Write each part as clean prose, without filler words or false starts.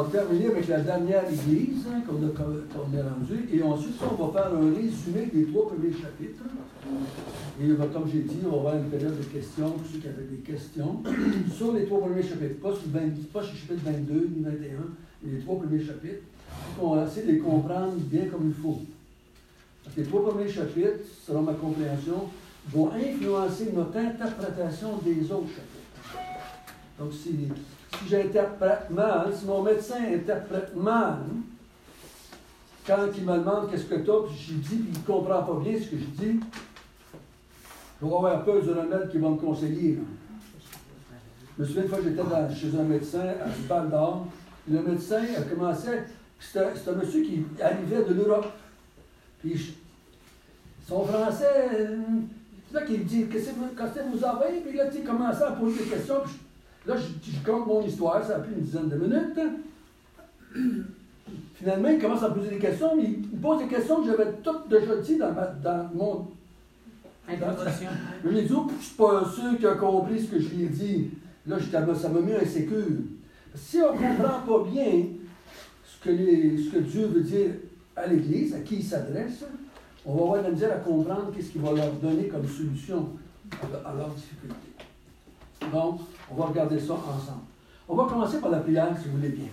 terminer avec la dernière église qu'on est rendue. Et ensuite, on va faire un résumé des 3 premiers chapitres. Et comme j'ai dit, on va avoir une période de questions pour ceux qui avaient des questions sur les 3 premiers chapitres. Pas sur le chapitre 22 ni 21, mais les 3 premiers chapitres. On va essayer de les comprendre bien comme il faut. Parce que les 3 premiers chapitres, selon ma compréhension, vont influencer notre interprétation des autres chapitres. Donc, si j'interprète mal, si mon médecin interprète mal, quand il me demande qu'est-ce que tu as, puis je dis, puis il ne comprend pas bien ce que je dis, je vais avoir peur du remède qu'il va me conseiller. Là. Je me souviens une fois, j'étais chez un médecin à Val d'Or, le médecin a commencé, c'est un monsieur qui arrivait de l'Europe. Puis son français, c'est là qu'il dit, qu'est-ce que vous avez? Puis là, il commençait à poser des questions. Puis là, je compte mon histoire, ça a pris une dizaine de minutes. Finalement, il commence à poser des questions, mais il pose des questions que j'avais toutes déjà dit dans mon introduction. Je lui ai dit, je ne suis pas sûr qu'il a compris ce que je lui ai dit. Là, ça m'a mis insécure. Si on ne comprend pas bien ce que Dieu veut dire à l'Église, à qui il s'adresse, on va avoir de la misère à comprendre qu'est-ce qu'il va leur donner comme solution à leurs difficultés. Donc, on va regarder ça ensemble. On va commencer par la prière, si vous voulez bien.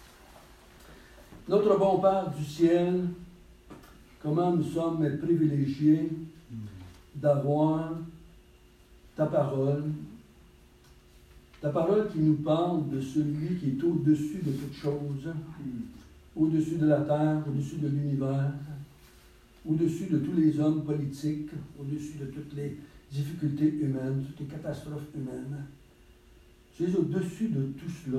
Notre bon Père du ciel, comment nous sommes privilégiés d'avoir ta parole qui nous parle de celui qui est au-dessus de toutes choses, au-dessus de la terre, au-dessus de l'univers, au-dessus de tous les hommes politiques, au-dessus de toutes les difficultés humaines, toutes les catastrophes humaines. Tu es au-dessus de tout cela.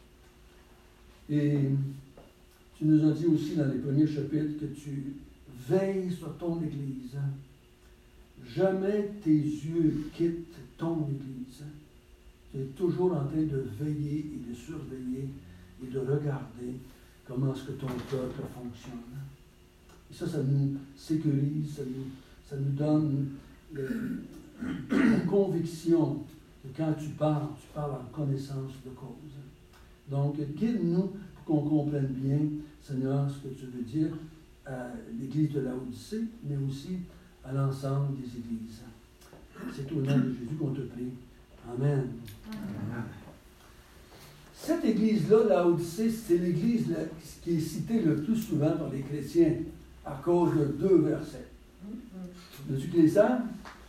Et tu nous as dit aussi dans les premiers chapitres que tu veilles sur ton Église. Jamais tes yeux quittent ton Église. Tu es toujours en train de veiller et de surveiller et de regarder comment est-ce que ton peuple fonctionne. Et ça nous sécurise, ça nous donne la conviction que quand tu parles en connaissance de cause. Donc, guide-nous pour qu'on comprenne bien, Seigneur, ce que tu veux dire à l'Église de Laodicée, mais aussi à l'ensemble des Églises. C'est au nom de Jésus qu'on te prie. Amen. Amen. Cette Église-là, Laodicée, c'est l'Église qui est citée le plus souvent par les chrétiens à cause de 2 versets. Veux-tu que les savent?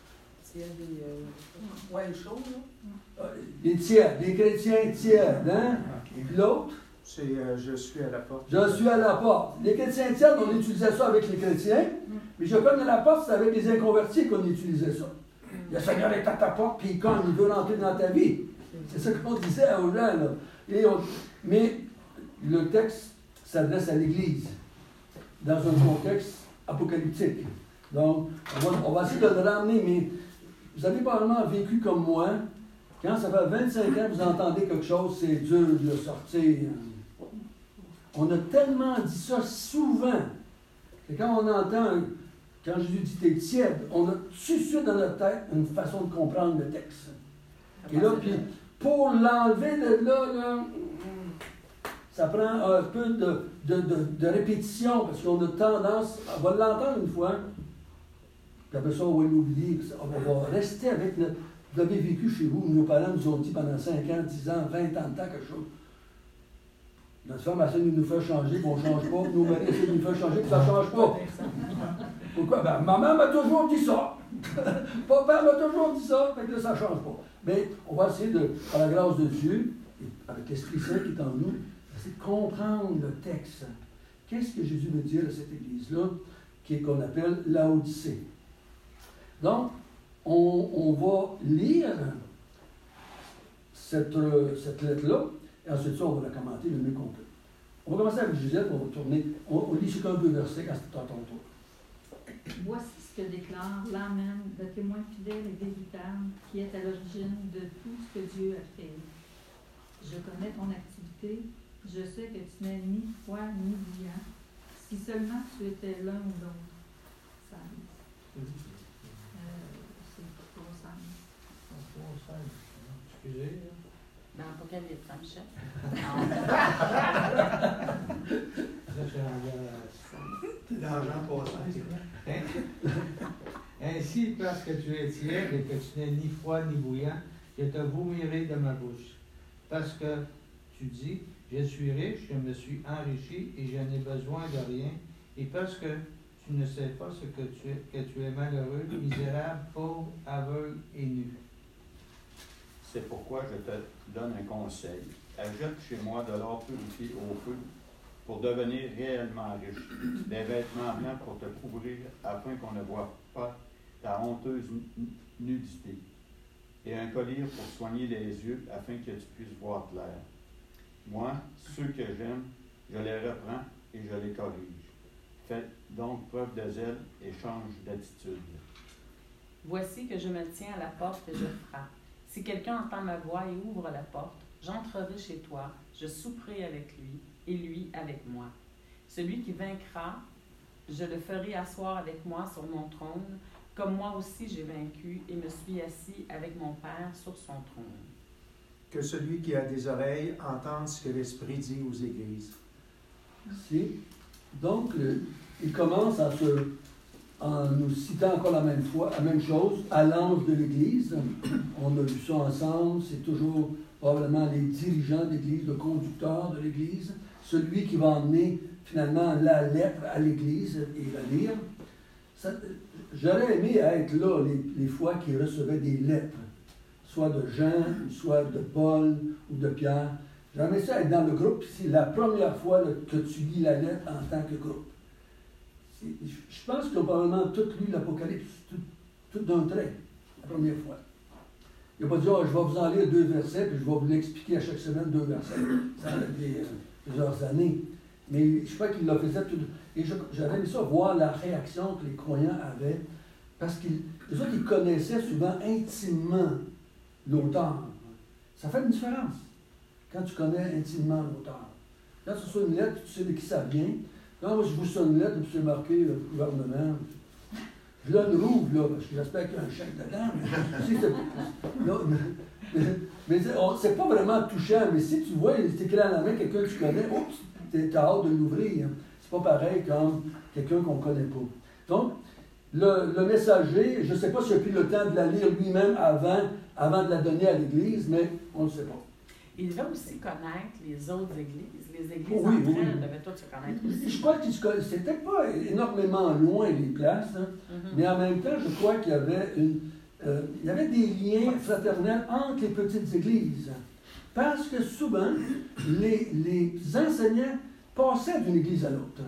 Ouais, chaud, là. Les tiers, les chrétiens tièdes, hein? Et puis l'autre? C'est je suis à la porte. Je suis à la porte. Les chrétiens tièdes, on utilisait ça avec les chrétiens, mais je connais la porte, c'est avec les inconvertis qu'on utilisait ça. Le Seigneur est à ta porte, puis quand il veut rentrer dans ta vie. C'est ça qu'on disait aux gens, là. Mais le texte s'adresse à l'Église, dans un contexte apocalyptique. Donc, on va essayer de le ramener, mais vous avez probablement vécu comme moi. Quand ça fait 25 ans que vous entendez quelque chose, c'est dur de le sortir. On a tellement dit ça souvent que quand on entend, quand Jésus dit t'es tiède, on a tout de suite dans notre tête une façon de comprendre le texte. Et là, puis, pour l'enlever de là, ça prend un peu de répétition, parce qu'on a tendance, on va l'entendre une fois, puis après ça, on va l'oublier, on va rester avec notre... Vous avez vécu chez vous, nos parents nous ont dit pendant 5 ans, 10 ans, 20 ans de temps, quelque chose. Notre femme essaie de nous faire changer, puis on ne change pas, nos maris essaient de nous faire changer, puis ça ne change pas. Pourquoi? Ben, maman m'a toujours dit ça. Papa m'a toujours dit ça, fait que là, ça ne change pas. Mais on va essayer, par la grâce de Dieu, et avec l'Esprit Saint qui est en nous, essayer de comprendre le texte. Qu'est-ce que Jésus veut dire à cette Église-là, qu'on appelle Laodicée? Donc, on va lire cette lettre-là, et ensuite ça, on va la commenter le mieux qu'on peut. On va commencer avec Gisèle, on va tourner. On lit chacun 2 versets quand c'est à ton tour. Voici ce que déclare l'Amen, le témoin fidèle et véritable, qui est à l'origine de tout ce que Dieu a fait. Je connais ton activité, je sais que tu n'es ni froid ni brillant. Si seulement tu étais l'un ou l'autre. Ça c'est 3 5. Excusez. Dans l'Apocalypse, hein, Michel? C'est dans Jean passant, c'est quoi? Ainsi, parce que tu es tiède et que tu n'es ni froid ni bouillant, je te vomirai de ma bouche. Parce que tu dis, je suis riche, je me suis enrichi et je n'ai besoin de rien. Et parce que tu ne sais pas ce que tu es malheureux, misérable, pauvre, aveugle et nu. C'est pourquoi je te donne un conseil. Ajoute chez moi de l'or purifié au feu pour devenir réellement riche, des vêtements blancs pour te couvrir afin qu'on ne voie pas ta honteuse nudité, et un collier pour soigner les yeux afin que tu puisses voir clair. Moi, ceux que j'aime, je les reprends et je les corrige. Faites donc preuve de zèle et change d'attitude. Voici que je me tiens à la porte et je frappe. Si quelqu'un entend ma voix et ouvre la porte, j'entrerai chez toi, je souperai avec lui, et lui avec moi. Celui qui vaincra, je le ferai asseoir avec moi sur mon trône, comme moi aussi j'ai vaincu et me suis assis avec mon Père sur son trône. Que celui qui a des oreilles entende ce que l'Esprit dit aux églises. Merci. Donc, il commence en nous citant encore la même chose, à l'ange de l'Église. On a vu ça ensemble, c'est toujours probablement les dirigeants de l'Église, le conducteur de l'Église, celui qui va emmener finalement la lettre à l'Église et la lire. J'aurais aimé être là les fois qu'il recevait des lettres, soit de Jean, soit de Paul ou de Pierre. J'aimerais ça être dans le groupe, c'est la première fois que tu lis la lettre en tant que groupe. Je pense qu'ils ont probablement tous lu l'Apocalypse, tout d'un trait, la première fois. Il n'a pas dit, je vais vous en lire 2 versets, puis je vais vous l'expliquer à chaque semaine 2 versets. Ça a été plusieurs années. Mais je crois qu'il le faisait tout. Et j'avais aimé ça, voir la réaction que les croyants avaient, parce qu'ils autres, ils connaissaient souvent intimement l'auteur. Ça fait une différence quand tu connais intimement l'auteur. Quand tu reçois une lettre, tu sais de qui ça vient. Quand moi, je vous sonne une lettre, puis c'est marqué gouvernement. Je la rouvre, là, parce que j'espère qu'il y a un chèque dedans. Mais c'est pas vraiment touchant, mais si tu vois, c'est écrit à la main quelqu'un que tu connais, oups, tu as hâte de l'ouvrir. C'est pas pareil comme quelqu'un qu'on ne connaît pas. Donc, le messager, je ne sais pas s'il a pris le temps de la lire lui-même avant de la donner à l'Église, mais on ne sait pas. Il devait aussi connaître les autres églises. Les églises Oui, entre oui. elles devaient toutes se connaître aussi. Je crois que c'était pas énormément loin les places, hein, mais en même temps, je crois qu'il y avait des liens fraternels entre les petites églises. Parce que souvent, les enseignants passaient d'une église à l'autre.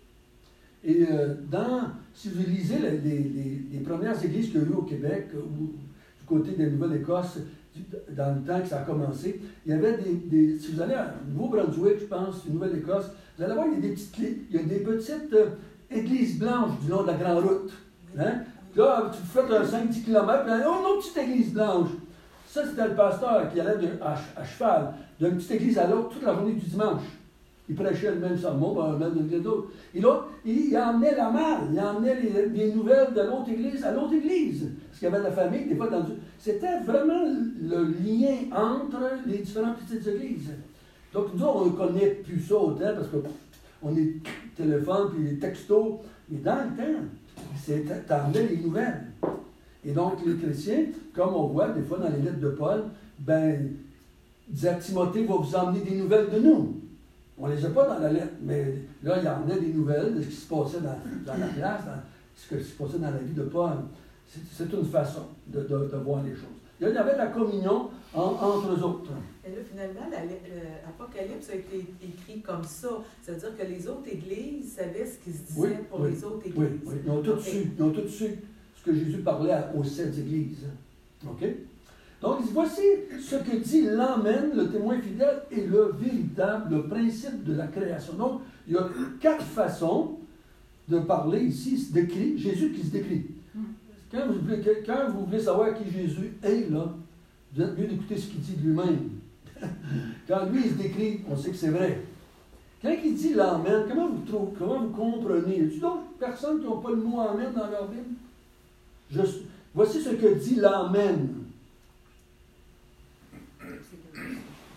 Et si vous lisez les premières églises qu'il y a eu au Québec, ou du côté de la Nouvelle-Écosse, dans le temps que ça a commencé, il y avait si vous allez à Nouveau-Brunswick, je pense, Nouvelle-Écosse, vous allez voir, il y a des petites églises blanches du long de la grande route. Hein? Là, tu fais 5-10 km, puis oh, une autre petite église blanche. Ça, c'était le pasteur qui allait à cheval d'une petite église à l'autre toute la journée du dimanche. Il prêchait le même sermon, même d'une d'autre. Et l'autre, il emmenait la malle, il emmenait les nouvelles de l'autre église à l'autre église. Parce qu'il y avait de la famille, des fois dans c'était vraiment le lien entre les différentes petites églises. Donc, nous, on ne connaît plus ça autant parce qu'on est téléphone puis les textos. Mais dans le temps, t'emmenais les nouvelles. Et donc, les chrétiens, comme on voit des fois dans les lettres de Paul, il disait Timothée va vous emmener des nouvelles de nous. On ne les a pas dans la lettre, mais là, il emmenait des nouvelles de ce qui se passait dans la classe, ce qui se passait dans la vie de Paul. C'est une façon de voir les choses. Il y avait de la communion entre eux autres. Et là, finalement, l'Apocalypse a été écrit comme ça. C'est-à-dire que les autres églises savaient ce qui se disait pour les autres églises. Oui. Ils ont tous su ce que Jésus parlait aux 7 églises. OK? Donc, voici ce que dit l'Amen, le témoin fidèle, et le véritable principe de la création. Donc, il y a 4 façons de parler ici, Jésus qui se décrit. Quand vous voulez savoir qui Jésus est, là, vous êtes mieux d'écouter ce qu'il dit de lui-même. Quand lui, il se décrit, on sait que c'est vrai. Quand il dit l'Amen, comment vous comprenez? Y a-t-il d'autres personnes qui n'ont pas le mot Amen dans leur Bible? Voici ce que dit l'Amen.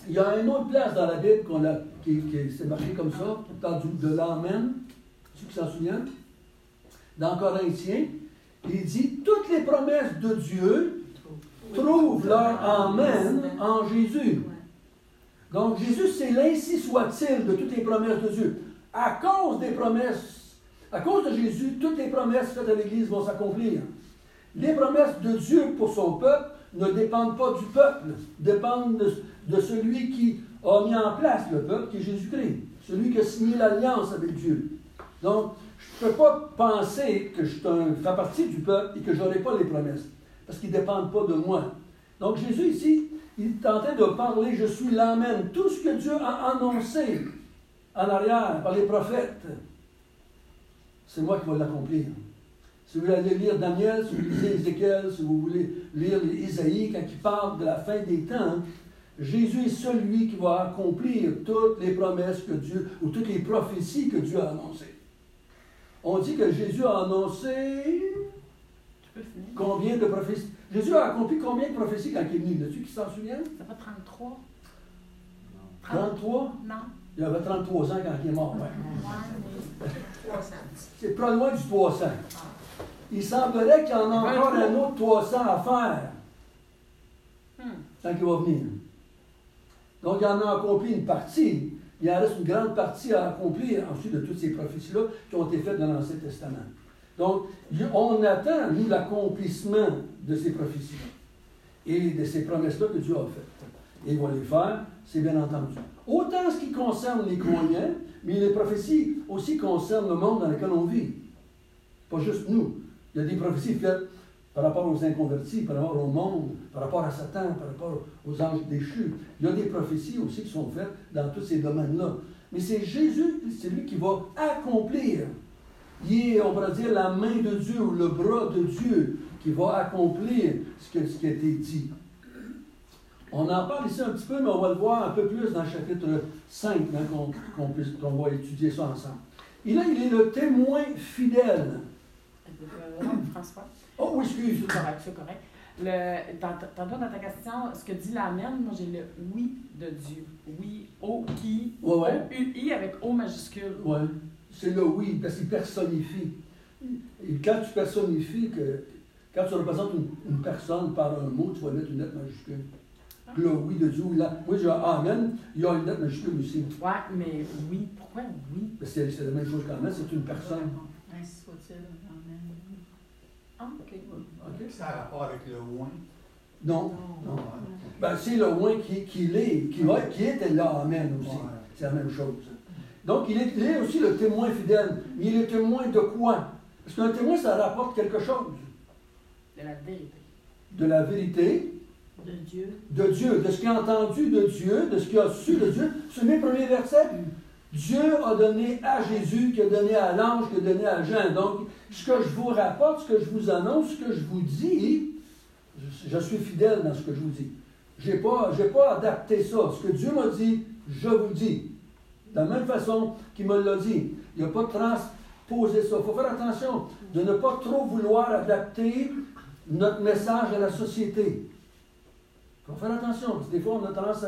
Il y a une autre place dans la Bible qui s'est marquée comme ça, qui parle de l'Amen, ceux qui s'en souviennent. Dans Corinthiens, il dit, toutes les promesses de Dieu trouvent leur Amen en Jésus. Donc Jésus, c'est l'ainsi soit-il de toutes les promesses de Dieu. À cause des promesses, à cause de Jésus, toutes les promesses faites à l'Église vont s'accomplir. Les promesses de Dieu pour son peuple ne dépendent pas du peuple, dépendent de celui qui a mis en place le peuple, qui est Jésus-Christ, celui qui a signé l'alliance avec Dieu. Donc, je ne peux pas penser que je fais partie du peuple et que je n'aurai pas les promesses, parce qu'ils ne dépendent pas de moi. Donc, Jésus ici, il est en train de parler, je suis l'Amen. Tout ce que Dieu a annoncé en arrière par les prophètes, c'est moi qui vais l'accomplir. Si vous voulez lire Daniel, si vous lisez Ézéchiel, si vous voulez lire Isaïe, quand il parle de la fin des temps, Jésus est celui qui va accomplir toutes les promesses que Dieu, ou toutes les prophéties que Dieu a annoncées. On dit que Jésus a annoncé combien de prophéties? Jésus a accompli combien de prophéties quand il est venu? Là-dessus qui s'en souviennent? Ça fait 33. 33? Non. Il avait 33 ans quand il est mort. Ouais. Ouais, 300. C'est pas loin du 300. Il semblerait qu'il y en a encore un autre 300 à faire quand il va venir. Donc, il en a accompli une partie. Il en reste une grande partie à accomplir ensuite de toutes ces prophéties-là qui ont été faites dans l'Ancien Testament. Donc, on attend, nous, l'accomplissement de ces prophéties-là et de ces promesses-là que Dieu a faites. Et il va les faire, c'est bien entendu. Autant ce qui concerne les croyants, mais les prophéties aussi concernent le monde dans lequel on vit. Pas juste nous. Il y a des prophéties faites par rapport aux inconvertis, par rapport au monde, par rapport à Satan, par rapport aux anges déchus. Il y a des prophéties aussi qui sont faites dans tous ces domaines-là. Mais c'est Jésus, c'est lui qui va accomplir. Il est, on pourrait dire, la main de Dieu ou le bras de Dieu qui va accomplir ce qui a été dit. On en parle ici un petit peu, mais on va le voir un peu plus dans le chapitre 5, hein, qu'on va étudier ça ensemble. Et là, il est le témoin fidèle. François. Oh, oui, excuse. C'est correct. Tantôt dans ta question, ce que dit l'Amen, moi j'ai le oui de Dieu. Oui, O-I, O-U-I avec O majuscule. Oui, c'est le oui, parce qu'il personnifie. Et quand tu personnifies, quand tu représentes une personne par un mot, tu vas mettre une lettre majuscule. Le oui de Dieu, là. Oui, j'ai Amen, il y a une lettre majuscule aussi. Oui, mais oui, pourquoi oui? C'est la même chose qu'Amen, c'est une personne. Ainsi soit-il, Amen. Ah, OK. Ça a rapport avec le oin. Non. Ben, c'est le oin qui était là, Amen aussi. Ouais. C'est la même chose. Donc, il est aussi le témoin fidèle. Mais il est témoin de quoi? Parce qu'un témoin, ça rapporte quelque chose. De la vérité. De la vérité. De Dieu. De Dieu, de ce qu'il a entendu de Dieu, de ce qu'il a su de Dieu. C'est le premier verset. Dieu a donné à Jésus, qui a donné à l'ange, qui a donné à Jean. Donc, ce que je vous rapporte, ce que je vous annonce, ce que je vous dis, je suis fidèle dans ce que je vous dis. Je n'ai pas adapté ça. Ce que Dieu m'a dit, je vous le dis. De la même façon qu'il me l'a dit. Il n'a pas transposé ça. Il faut faire attention de ne pas trop vouloir adapter notre message à la société. Il faut faire attention, parce que des fois, on a tendance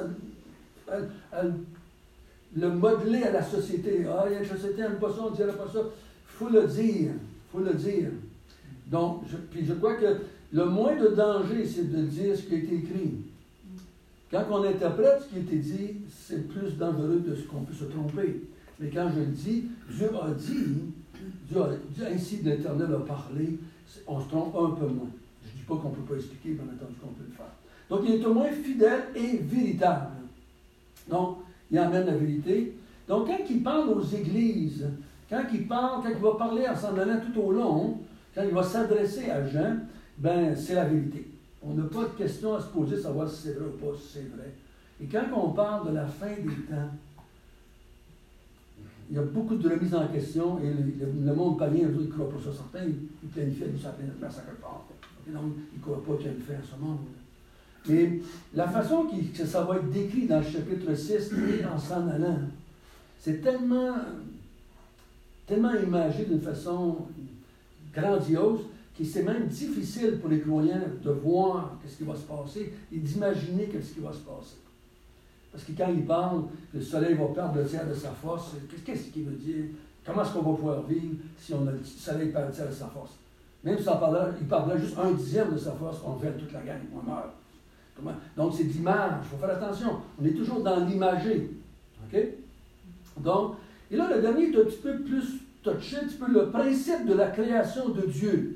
à le modeler à la société. Ah, il y a une société, elle n'aime pas ça, on ne dirait pas ça. Il faut le dire. Il faut le dire. Donc, je crois que le moins de danger, c'est de dire ce qui a été écrit. Quand on interprète ce qui a été dit, c'est plus dangereux de ce qu'on peut se tromper. Mais quand je le dis, Dieu a dit, ainsi l'Éternel a parlé, on se trompe un peu moins. Je ne dis pas qu'on ne peut pas expliquer, bien entendu qu'on peut le faire. Donc, il est au moins fidèle et véritable. Donc, il amène la vérité. Donc, quand il parle aux églises, quand il va parler en s'en allant tout au long, quand il va s'adresser à Jean, ben c'est la vérité. On n'a pas de question à se poser, savoir si c'est vrai ou pas, si c'est vrai. Et quand on parle de la fin des temps, il y a beaucoup de remises en question, et le monde païen, il ne croit pas ça. Certains, ils planifient une certaine massacre fort. Donc, ils ne croient pas qu'il y a une fin à ce monde. Mais la façon que ça va être décrit dans le chapitre 6 et en s'en allant, c'est tellement imagé d'une façon grandiose que c'est même difficile pour les croyants de voir ce qui va se passer et d'imaginer ce qui va se passer. Parce que quand il parle que le soleil va perdre le tiers de sa force, qu'est-ce qu'il veut dire? Comment est-ce qu'on va pouvoir vivre si on a le soleil perd le tiers de sa force? Même si il parlerait juste 1/10 de sa force, on fait toute la gang, on meurt. Comment? Donc c'est de l'image, il faut faire attention. On est toujours dans l'imagé. OK? Donc, et là, le dernier est un petit peu plus touché, un petit peu le principe de la création de Dieu.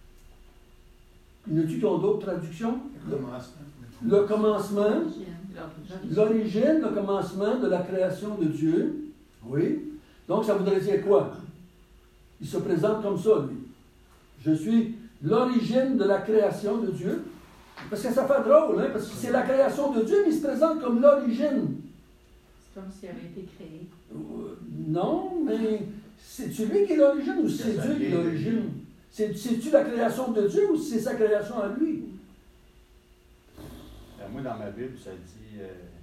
Y en a-tu qui ont d'autres traductions? Le commencement, l'origine, le commencement de la création de Dieu. Oui. Donc, ça voudrait dire quoi? Il se présente comme ça, lui. Je suis l'origine de la création de Dieu. Parce que ça fait drôle, hein? Parce que c'est la création de Dieu, mais il se présente comme l'origine. C'est comme s'il avait été créé. Non, mais c'est-tu lui qui est l'origine ou c'est Dieu qui est l'origine? C'est-tu la création de Dieu ou c'est sa création à lui? Moi, dans ma Bible, ça dit...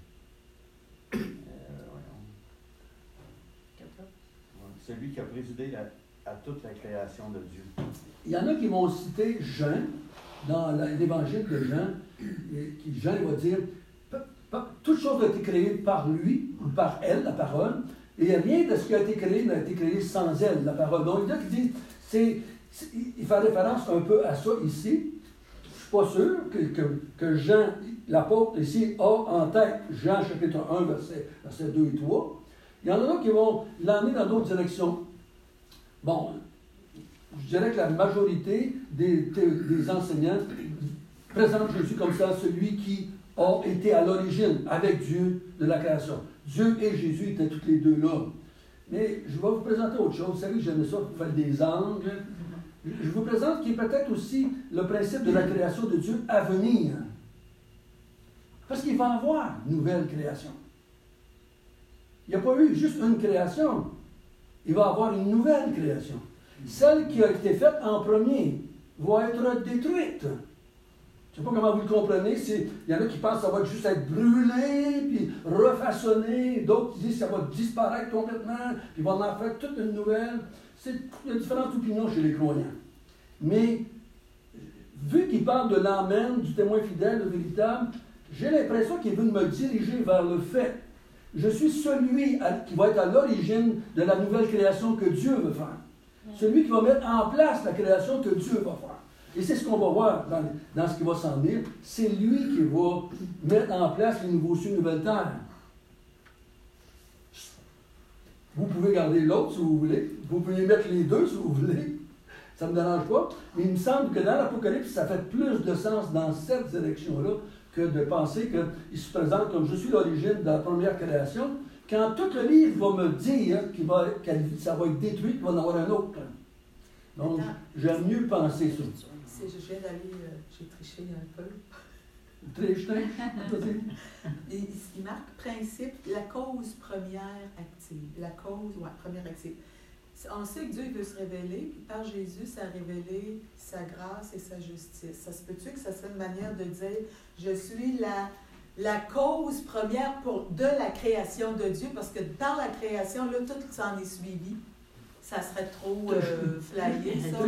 c'est lui qui a présidé à toute la création de Dieu. Il y en a qui vont citer Jean, dans l'évangile de Jean, qui Jean va dire, toute chose a été créée par lui, ou par elle, la parole, et rien de ce qui a été créé n'a été créé sans elle, la parole. Donc, il y en a qui disent, il fait référence un peu à ça ici. Je ne suis pas sûr que Jean, l'apôtre ici, a en tête Jean chapitre 1, versets 2 et 3. Il y en a qui vont l'emmener dans d'autres directions. Bon, je dirais que la majorité des enseignants présentent Jésus comme ça, celui qui a été à l'origine avec Dieu de la création. Dieu et Jésus étaient tous les deux là. Mais je vais vous présenter autre chose. Vous savez que j'aime ça pour faire des angles. Je vous présente qui est peut-être aussi le principe de la création de Dieu à venir. Parce qu'il va y avoir une nouvelle création. Il n'y a pas eu juste une création. Il va y avoir une nouvelle création. Celle qui a été faite en premier va être détruite. Je ne sais pas comment vous le comprenez. Il y en a qui pensent que ça va juste être brûlé, puis refaçonné. D'autres disent que ça va disparaître complètement, puis on en faire toute une nouvelle. Il y a différentes opinions chez les croyants. Mais, vu qu'il parle de l'Amen, du témoin fidèle, le véritable, j'ai l'impression qu'il veut me diriger vers le fait. Je suis celui qui va être à l'origine de la nouvelle création que Dieu veut faire. Celui qui va mettre en place la création que Dieu va faire. Et c'est ce qu'on va voir dans ce qui va s'en venir. C'est lui qui va mettre en place les nouveaux cieux et nouvelles terres. Vous pouvez garder l'autre si vous voulez. Vous pouvez mettre les deux si vous voulez. Ça ne me dérange pas. Mais il me semble que dans l'Apocalypse, ça fait plus de sens dans cette direction-là que de penser qu'il se présente comme je suis l'origine de la première création, quand tout le livre va me dire que ça va être détruit, qu'il va en avoir un autre. Donc, j'aime mieux penser ça. Je viens d'aller, j'ai triché un peu. Triché? Il marque principe, la cause première active. La cause, première active. On sait que Dieu veut se révéler, puis par Jésus, ça a révélé sa grâce et sa justice. Ça se peut-tu que ça serait une manière de dire « Je suis la cause première de la création de Dieu », parce que dans la création, là, tout s'en est suivi. Ça serait trop flyé, ça.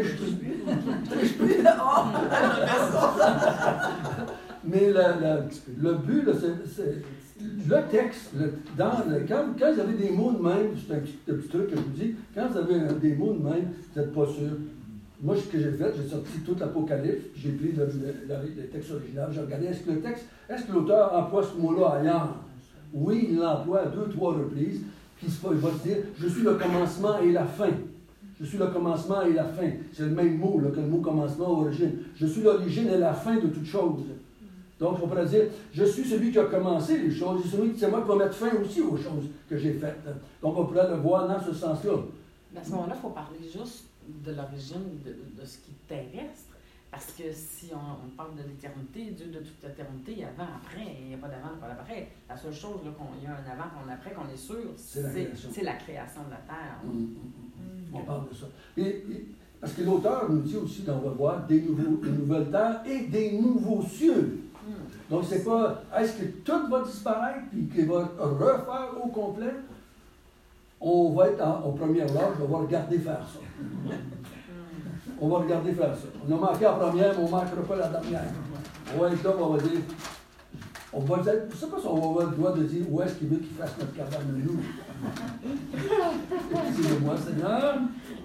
Mais le but, là, c'est le texte, quand vous avez des mots de même, c'est un petit truc que je vous dis, quand vous avez des mots de même, vous n'êtes pas sûr. Moi, ce que j'ai fait, j'ai sorti tout l'Apocalypse, j'ai pris le texte original, j'ai regardé, est-ce que l'auteur emploie ce mot-là ailleurs? Oui, il l'emploie à 2-3 reprises, puis il va se dire, je suis le commencement et la fin. Je suis le commencement et la fin. C'est le même mot là, que le mot commencement ou origine. Je suis l'origine et la fin de toute chose. Donc, on pourrait dire, je suis celui qui a commencé les choses, c'est moi qui va mettre fin aussi aux choses que j'ai faites. Donc, on pourrait le voir dans ce sens-là. Mais à ce moment-là, il faut parler juste de l'origine de ce qui est terrestre. Parce que si on parle de l'éternité, Dieu de toute éternité, il y a avant, après, il n'y a pas d'avant, pas d'après. La seule chose, il y a un avant, un après, qu'on est sûr, c'est la création de la terre. On parle de ça. Parce que l'auteur nous dit aussi, on va voir, des nouvelles terres et des nouveaux cieux. Donc, c'est pas, est-ce que tout va disparaître et qu'il va refaire au complet? On va être au premier âge, on va regarder faire ça. On va regarder faire ça. On a manqué la première, mais on ne manquera pas la dernière. On va être là, on va dire, On va dire, je ne sais pas si on va avoir le droit de dire où est-ce qu'il veut qu'il fasse notre cabane de nous. Excusez-moi, Seigneur.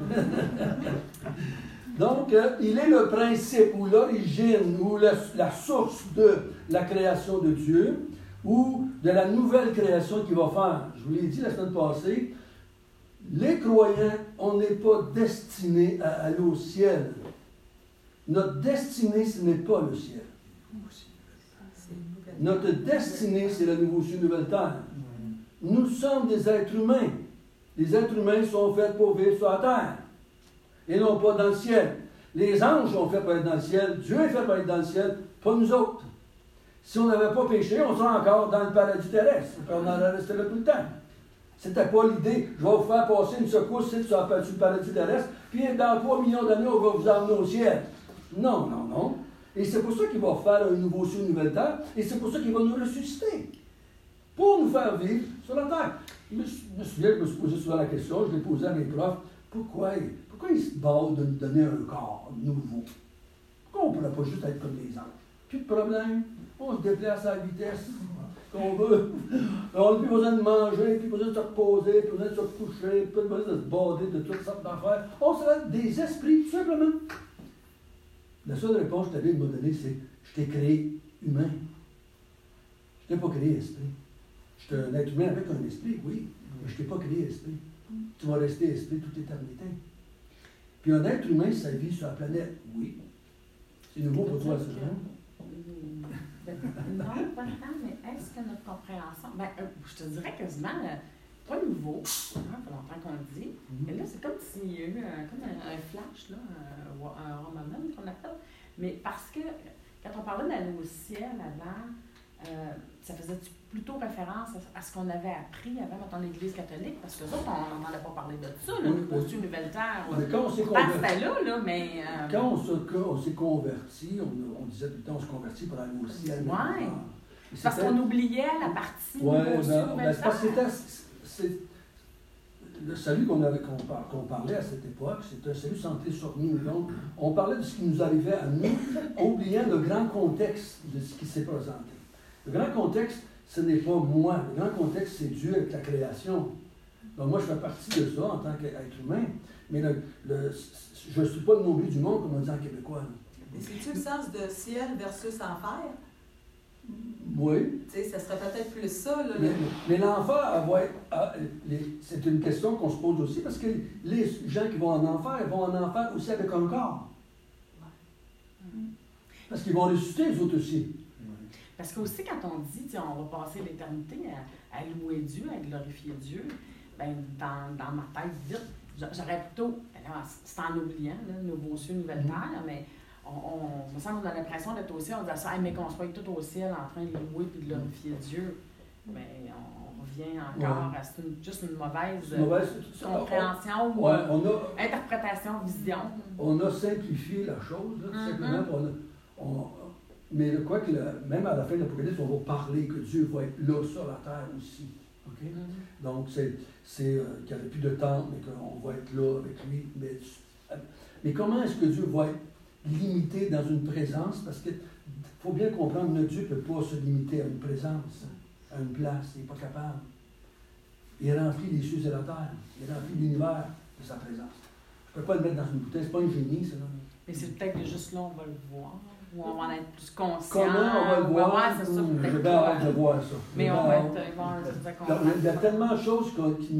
Donc, il est le principe ou l'origine ou la source de la création de Dieu ou de la nouvelle création qu'il va faire. Je vous l'ai dit la semaine passée, les croyants, on n'est pas destinés à aller au ciel. Notre destinée, ce n'est pas le ciel. Notre destinée, c'est la nouveau ciel, nouvelle terre. Nous sommes des êtres humains. Les êtres humains sont faits pour vivre sur la terre et non pas dans le ciel. Les anges sont faits pour être dans le ciel. Dieu est fait pour être dans le ciel, pas nous autres. Si on n'avait pas péché, on serait encore dans le paradis terrestre. On en restait là tout le temps. C'était pas l'idée, je vais vous faire passer une secousse sur le paradis terrestre, puis dans 3 millions d'années, on va vous emmener au ciel. Non, non, non. Et c'est pour ça qu'il va faire un nouveau ciel, une nouvelle terre, et c'est pour ça qu'il va nous ressusciter. Pour nous faire vivre sur la terre. Je me souviens que je me suis posé souvent la question, je l'ai posée à mes profs, pourquoi ils se battent de nous donner un corps nouveau? Pourquoi on ne pourrait pas juste être comme les anges? Plus de problème, on se déplace à la vitesse qu'on veut. On n'a plus besoin de manger, plus besoin de se reposer, plus besoin de se coucher, plus besoin de se bader de toutes sortes d'affaires. On serait des esprits, tout simplement. La seule réponse que la Bible m'a donnée, c'est « Je t'ai créé humain. Je ne t'ai pas créé esprit. Je suis un être humain avec un esprit, oui, mais je ne t'ai pas créé esprit. Tu vas rester esprit toute éternité. Puis un être humain, sa vie sur la planète, oui. C'est nouveau pour toi, ça, non? Non, pas tant, mais est-ce que notre compréhension... je te dirais quasiment pas nouveau, ça fait longtemps qu'on le dit, mais là, c'est comme s'il y a eu comme un flash, là, un romaman qu'on appelle, mais parce que quand on parlait d'aller au ciel avant, ça faisait plutôt référence à ce qu'on avait appris avant, mettons, l'Église catholique, parce que ça, on n'entendait pas parler de ça, là, nouveau ciel, nouvelle terre. Quand on s'est converti, mais... Quand on s'est converti, on disait tout le temps, on se convertit pour aller au ciel. Oui. Parce qu'on oubliait la partie nouveau ciel, nouvelle terre. Parce que c'était le salut qu'on parlait à cette époque, c'était un salut centré sur nous. Donc, on parlait de ce qui nous arrivait à nous, oubliant le grand contexte de ce qui s'est présenté. Le grand contexte, ce n'est pas moi. Le grand contexte, c'est Dieu avec la création. Donc, moi, je fais partie de ça en tant qu'être humain. Mais je ne suis pas le nombril du monde, comme on dit en québécois. Et c'est-tu le sens de ciel versus enfer? Oui. Tu sais, ça serait peut-être plus ça. Là, mais l'enfer, c'est une question qu'on se pose aussi, parce que les gens qui vont en enfer aussi avec un corps. Parce qu'ils vont ressusciter, les autres aussi. Parce que aussi, quand on dit, on va passer l'éternité à louer Dieu, à glorifier Dieu, ben, dans ma tête, vite, j'aurais plutôt, c'est en oubliant, là, nouveau ciel, nouvelle terre, mais me semble qu'on a l'impression d'être au ciel, on dit ça, mais qu'on soit tout au ciel en train de louer et de glorifier Dieu. Mais on revient encore à juste une mauvaise compréhension ou interprétation, vision. On a simplifié la chose, là, simplement. Mais quoi que même à la fin de l'Apocalypse, on va parler que Dieu va être là sur la terre aussi. Okay? Donc, c'est qu'il n'y avait plus de temps, mais qu'on va être là avec lui. Mais comment est-ce que Dieu va être limité dans une présence? Parce qu'il faut bien comprendre que Dieu ne peut pas se limiter à une présence, à une place. Il n'est pas capable. Il remplit les cieux et la terre. Il remplit l'univers de sa présence. Je ne peux pas le mettre dans une bouteille. Ce n'est pas un génie, ça. Mais c'est peut-être que juste là, on va le voir. Ou on va en être plus conscient. Comment on va le voir? C'est ça, peut-être. J'ai bien hâte de voir ça. Mais on va être conscient. Il y a tellement de choses qui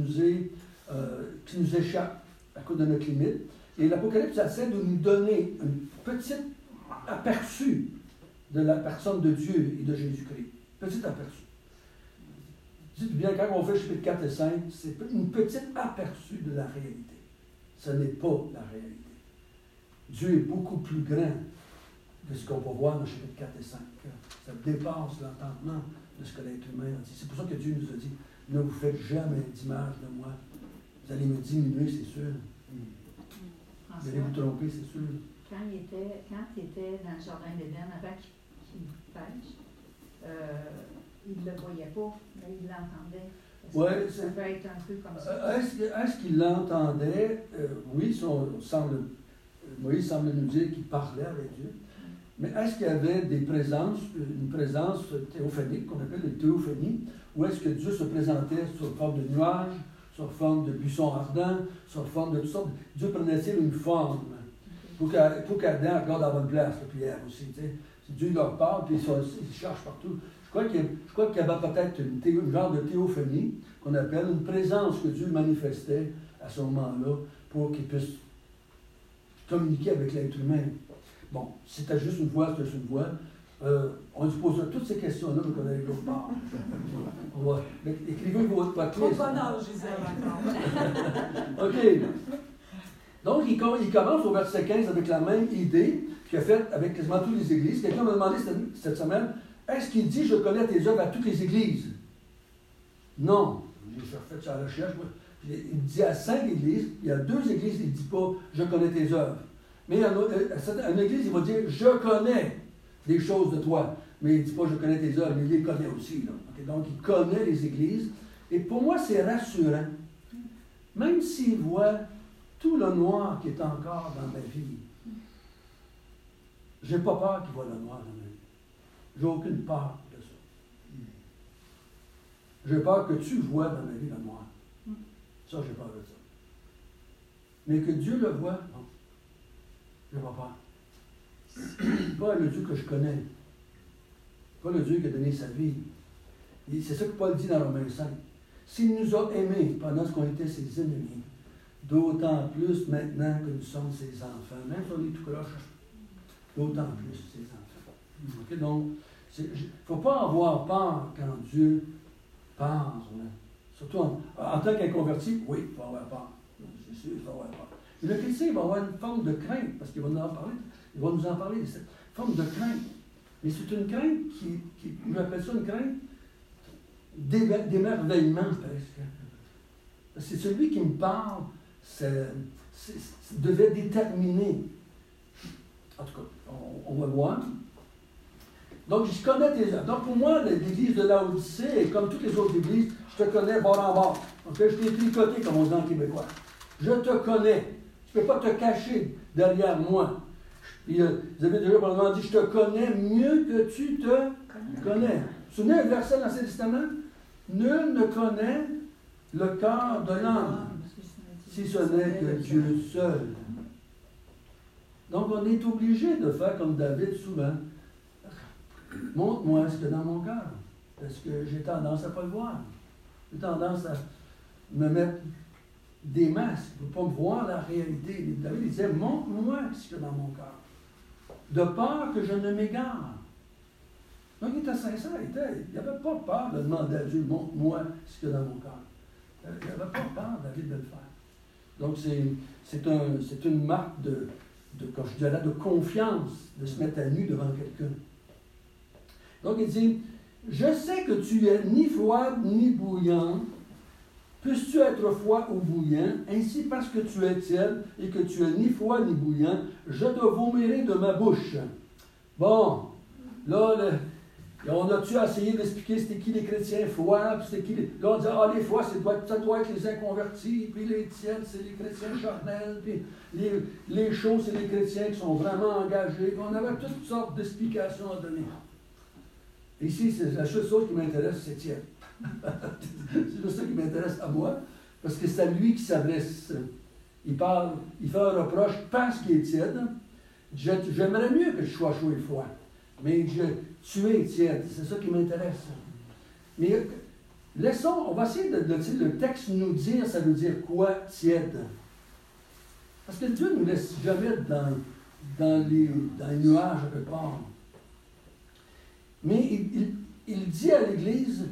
nous échappent à cause de notre limite. Et l'Apocalypse essaie de nous donner un petit aperçu de la personne de Dieu et de Jésus-Christ. Petit aperçu. Dites bien, quand on fait chapitre 4 et 5, c'est une petite aperçu de la réalité. Ce n'est pas la réalité. Dieu est beaucoup plus grand que ce qu'on va voir dans chapitre 4 et 5. Ça dépasse l'entendement de ce que l'être humain a dit. C'est pour ça que Dieu nous a dit, ne vous faites jamais d'image de moi. Vous allez me diminuer, c'est sûr. Vous allez vous tromper, c'est sûr. Quand il était dans le jardin d'Éden, avant qu'il pêche, il ne le voyait pas, mais il l'entendait. Ça peut être un peu comme ça. Est-ce qu'il l'entendait? Oui, Moïse semble nous dire qu'il parlait avec Dieu. Mais est-ce qu'il y avait des présences, une présence théophanique, qu'on appelle une théophanie, ou est-ce que Dieu se présentait sous forme de nuages, sous forme de buissons ardents, sous forme de toutes sortes? Dieu prenait-il une forme pour qu'Adam regarde à la bonne place, puis Pierre aussi, tu sais? Dieu leur parle, puis il cherche partout. Je crois qu'il y avait peut-être un genre de théophanie qu'on appelle une présence que Dieu manifestait à ce moment-là pour qu'il puisse communiquer avec l'être humain. Bon, si c'était juste une voix, c'était juste une voix. On se posera toutes ces questions-là, mais qu'on a l'autre part. Écrivez votre liste. Pas bon âge, Gisèle, encore. OK. Donc, il commence au verset 15 avec la même idée qu'il a faite avec quasiment toutes les églises. Quelqu'un m'a demandé cette semaine, est-ce qu'il dit « Je connais tes œuvres à toutes les églises » ? Non. J'ai fait sa recherche. Il dit à 5 églises, il y a 2 églises, il ne dit pas « Je connais tes œuvres ». Mais à une église, il va dire « Je connais des choses de toi ». Mais il ne dit pas « Je connais tes œuvres », mais il les connaît aussi. Là. Okay? Donc, il connaît les églises. Et pour moi, c'est rassurant. Même s'il voit tout le noir qui est encore dans ma vie, je n'ai pas peur qu'il voit le noir dans ma vie. Je n'ai aucune peur de ça. J'ai peur que tu vois dans ma vie le noir. Ça, j'ai peur de ça. Mais que Dieu le voit, non. Je n'ai pas peur. Pas le Dieu que je connais. Pas le Dieu qui a donné sa vie. C'est ça que Paul dit dans Romains 5. S'il nous a aimés pendant qu'on était ses ennemis, d'autant plus maintenant que nous sommes ses enfants, même si on est tout croche, d'autant plus ses enfants. Okay? Donc, il ne faut pas avoir peur quand Dieu parle. Surtout en tant qu'inconverti, oui, il faut avoir peur. C'est sûr, il faut avoir peur. Mais le chrétien va avoir une forme de crainte, parce qu'il va nous en parler. Il va nous en parler de cette forme de crainte. Mais c'est une crainte qui on appelle ça une crainte d'émerveillement, presque. C'est celui qui me parle, devait déterminer. En tout cas, on va voir. Donc, je connais tes œuvres. Donc, pour moi, l'église de Laodicée est comme toutes les autres églises, je te connais bord en bord. Okay? Je t'ai tricoté, comme on dit en québécois. Je te connais. Tu ne peux pas te cacher derrière moi. Puis, vous avez déjà probablement dit, je te connais mieux que tu te connais. Vous vous souvenez un verset dans l'Ancien Testament? Nul ne connaît le cœur de l'homme, si ce n'est que Dieu seul. Donc, on est obligé de faire comme David souvent. Montre-moi ce qu'il y a dans mon cœur. Parce que j'ai tendance à ne pas le voir. J'ai tendance à me mettre des masques pour ne pas voir la réalité. David disait, montre-moi ce qu'il y a dans mon cœur. De peur que je ne m'égare. Donc, il était sincère. Il n'avait pas peur de demander à Dieu, montre-moi ce qu'il y a dans mon cœur. Il n'avait pas peur, David, de le faire. Donc, c'est une marque comme je dirais, de confiance, de se mettre à nu devant quelqu'un. Donc, il dit, je sais que tu es ni froid ni bouillant. Puisses-tu être froid ou bouillant, ainsi parce que tu es tiède et que tu es ni froid ni bouillant, je te vomirai de ma bouche. Bon, là, on a-tu essayé d'expliquer c'était qui les chrétiens froids, puis c'était qui les... Là, on dit, les froids, ça doit être les inconvertis, puis les tièdes, c'est les chrétiens charnels, puis les chauds, c'est les chrétiens qui sont vraiment engagés. Puis on avait toutes sortes d'explications à donner. Ici, c'est la seule chose qui m'intéresse, c'est tiède. C'est juste ça qui m'intéresse à moi, parce que c'est à lui qui s'adresse. Il fait un reproche parce qu'il est tiède. J'aimerais mieux que je sois chaud et froid, mais tu es tiède, c'est ça qui m'intéresse. Mais on va essayer de le texte nous dire, ça veut dire quoi, tiède? Parce que Dieu ne nous laisse jamais dans les nuages à quelque part. Mais il dit à l'Église,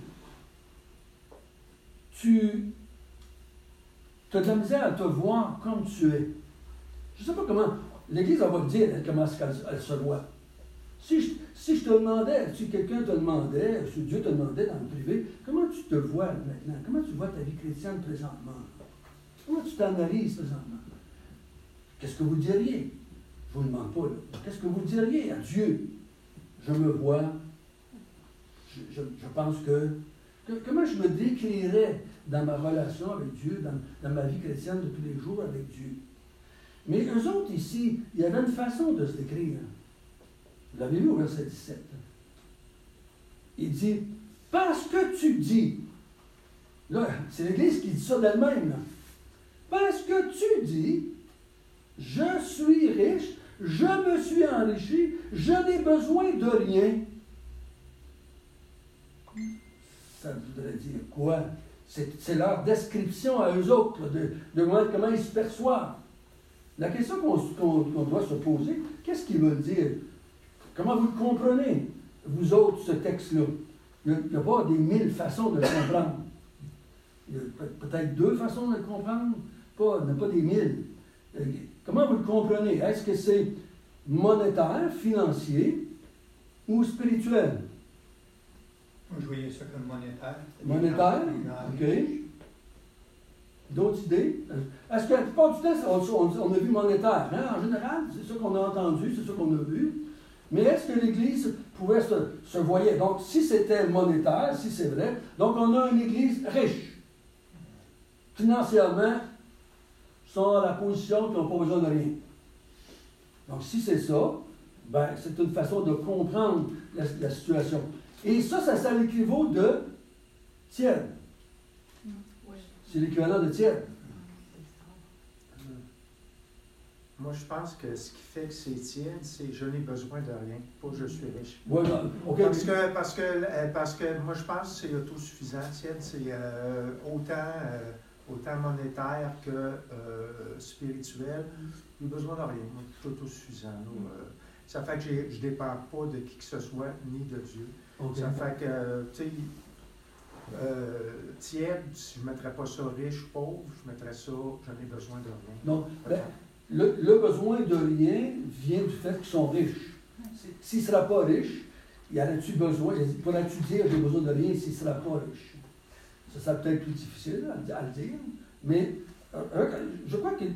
tu as de la misère à te voir comme tu es. Je ne sais pas comment, l'Église va te dire comment elle se voit. Si je te demandais, si quelqu'un te demandait, si Dieu te demandait dans le privé, comment tu te vois maintenant? Comment tu vois ta vie chrétienne présentement? Comment tu t'analyses présentement? Qu'est-ce que vous diriez? Je ne vous demande pas, là. Qu'est-ce que vous diriez à Dieu? Je me vois, je pense que comment je me décrirais dans ma relation avec Dieu, dans ma vie chrétienne de tous les jours avec Dieu? Mais eux autres ici, il y avait une façon de se décrire. Vous l'avez vu au verset 17. Il dit, parce que tu dis, là, c'est l'Église qui dit ça d'elle-même, là. Parce que tu dis, je suis riche, je me suis enrichi, je n'ai besoin de rien. Ça voudrait dire quoi? C'est leur description à eux autres là, de comment ils se perçoivent. La question qu'on doit se poser, qu'est-ce qu'ils veulent dire? Comment vous le comprenez, vous autres, ce texte-là? Il n'y a pas des 1000 façons de le comprendre. Il y a peut-être 2 façons de le comprendre, il n'y a pas des 1000. Comment vous le comprenez? Est-ce que c'est monétaire, financier ou spirituel? Moi, je voyais ça comme monétaire. Monétaire? OK. D'autres idées? Est-ce que la plupart du temps, on a vu monétaire? Hein? En général, c'est ça qu'on a entendu, c'est ça qu'on a vu. Mais est-ce que l'Église pouvait se voyer? Donc, si c'était monétaire, si c'est vrai, donc on a une Église riche. Financièrement, sont à la position qu'ils n'ont pas besoin de rien. Donc, si c'est ça, ben, c'est une façon de comprendre la situation. Et ça l'équivaut de tiède. C'est l'équivalent de tiède. Moi, je pense que ce qui fait que c'est tiède, c'est je n'ai besoin de rien, pas je suis riche. Voilà. Okay. Parce que moi, je pense que c'est autosuffisant. Tiède, c'est autant monétaire que spirituel. Je n'ai besoin de rien. Moi, je suis autosuffisant. Ça fait que je ne dépends pas de qui que ce soit, ni de Dieu. Okay. Ça fait que, tu sais, tiède, je ne mettrais pas ça riche, pauvre, je mettrais ça, je n'ai besoin de rien. Donc, le besoin de rien vient du fait qu'ils sont riches. S'il ne sera pas riche, y en a-tu besoin? Pourrais-tu dire j'ai besoin de rien s'il ne sera pas riche? Ça sera peut-être plus difficile à le dire, mais je crois que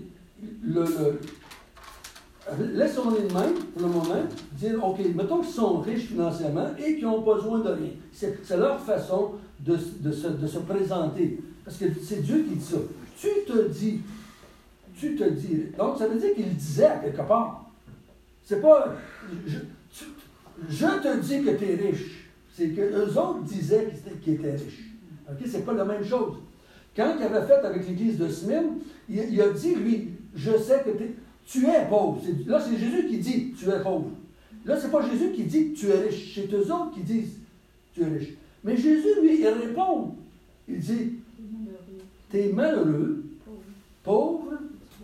laissons-les de même, pour le moment, dire, OK, mettons qu'ils sont riches financièrement et qu'ils n'ont besoin de rien. C'est leur façon de se présenter. Parce que c'est Dieu qui dit ça. Tu te dis. Donc, ça veut dire qu'il le disait à quelque part. C'est pas, je te dis que tu es riche. C'est que eux autres disaient qu'ils étaient riches. OK? C'est pas la même chose. Quand il avait fait avec l'église de Smyrne, il a dit, lui, je sais que tu es pauvre. Là, c'est Jésus qui dit, tu es pauvre. Là, c'est pas Jésus qui dit, tu es riche. C'est eux autres qui disent, tu es riche. Mais Jésus, lui, il répond. Il dit, tu es malheureux, pauvre,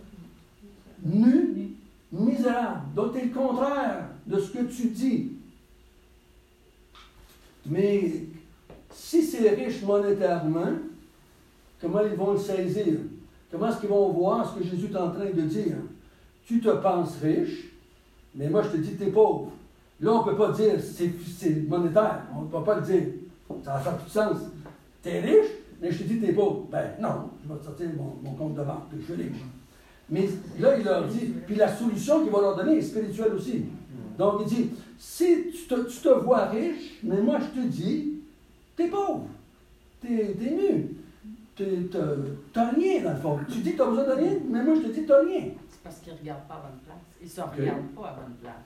nu, misérable. Donc, tu es le contraire de ce que tu dis. Mais si c'est riche monétairement, comment ils vont le saisir? Comment est-ce qu'ils vont voir ce que Jésus est en train de dire? Tu te penses riche, mais moi je te dis que tu es pauvre. Là, on ne peut pas dire c'est monétaire. On ne peut pas le dire. Ça n'a pas plus de sens. Tu es riche, mais je te dis que tu es pauvre. Ben non, je vais te sortir mon compte de banque, je suis riche. Mais là, il leur dit, puis la solution qu'il va leur donner est spirituelle aussi. Donc, il dit, si tu te vois riche, mais moi je te dis, tu es pauvre, tu es nu, tu n'as rien dans le fond. Tu dis que tu as besoin de rien, mais moi je te dis que tu n'as rien. C'est parce qu'ils ne regardent pas à bonne place. Ils ne se regardent pas à bonne place.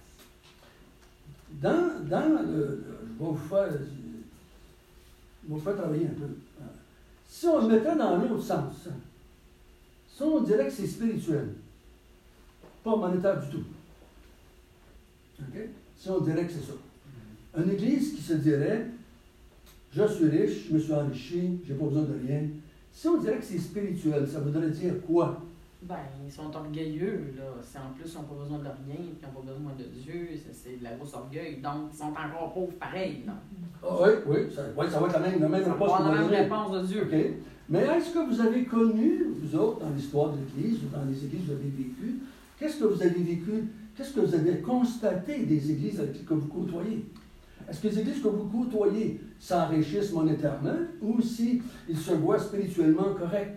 Je vais vous faire travailler un peu. Si on le mettait dans l'autre sens, ça, on dirait que c'est spirituel. Pas monétaire du tout. Okay? Si on dirait que c'est ça. Une église qui se dirait, je suis riche, je me suis enrichi, je n'ai pas besoin de rien. Si on dirait que c'est spirituel, ça voudrait dire quoi? Ben, ils sont orgueilleux, là. En plus, ils n'ont pas besoin de rien, puis ils n'ont pas besoin de Dieu. C'est de la grosse orgueil. Donc, ils sont encore pauvres pareil, là. Oui, ça va être la même réponse. Ça va la même réponse de Dieu. Okay. Mais est-ce que vous avez connu, vous autres, dans l'histoire de l'Église, ou dans les églises que vous avez vécues, qu'est-ce que vous avez vécu, qu'est-ce que vous avez constaté des églises que vous côtoyez? Est-ce que les églises que vous côtoyez s'enrichissent monétairement ou si ils se voient spirituellement corrects?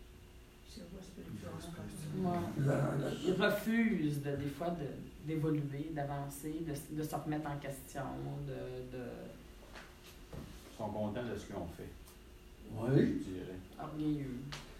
Ils refusent des fois d'évoluer, d'avancer, de se remettre en question, Ils sont contents de ce qu'ils ont fait. Oui. Je dirais. Orgueilleux.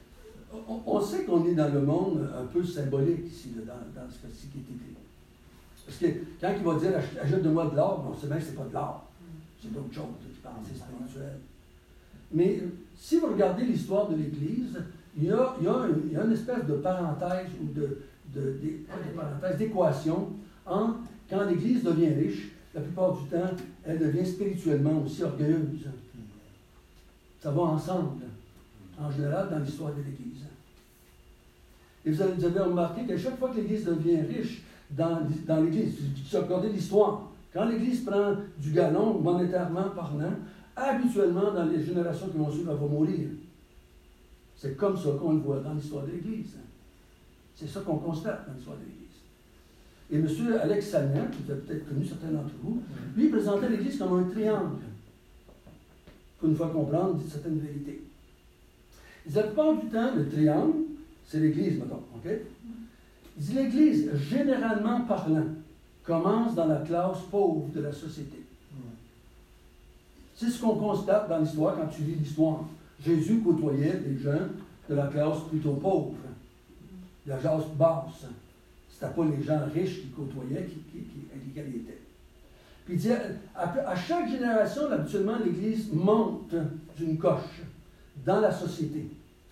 On sait qu'on est dans le monde un peu symbolique ici, dans ce qui est écrit. Parce que quand il va dire achète-moi de l'or, on sait bien que ce n'est pas de l'or. C'est d'autres choses qui parlent, c'est spirituel. Mais si vous regardez l'histoire de l'Église, il y a une espèce de parenthèse ou d'équation entre quand l'Église devient riche, la plupart du temps, elle devient spirituellement aussi orgueilleuse. Ça va ensemble, en général, dans l'histoire de l'Église. Et vous avez remarqué qu'à chaque fois que l'Église devient riche, dans l'Église, si vous regardez l'histoire, quand l'Église prend du galon, monétairement parlant, habituellement, dans les générations qui vont suivre, elle va mourir. C'est comme ça qu'on le voit dans l'histoire de l'Église. C'est ça qu'on constate dans l'histoire de l'Église. Et M. Alex Salnian, que vous avez peut-être connu certains d'entre vous, lui présentait l'Église comme un triangle, pour une fois comprendre certaines vérités. La plupart du temps, le triangle, c'est l'Église, maintenant, OK? Il dit l'Église, généralement parlant, commence dans la classe pauvre de la société. C'est ce qu'on constate dans l'histoire quand tu lis l'histoire. Jésus côtoyait des gens de la classe plutôt pauvre, de la classe basse. Ce n'était pas les gens riches qui côtoyaient, lesquels ils étaient. Puis il dit, à chaque génération, habituellement, l'Église monte d'une coche dans la société.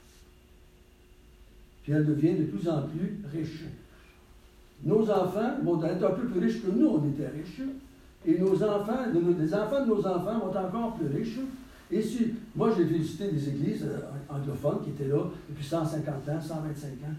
Puis elle devient de plus en plus riche. Nos enfants vont être un peu plus riches que nous, on était riches. Et nos enfants, les enfants de nos enfants vont être encore plus riches. Et moi, j'ai visité des églises anglophones qui étaient là depuis 150 ans, 125 ans.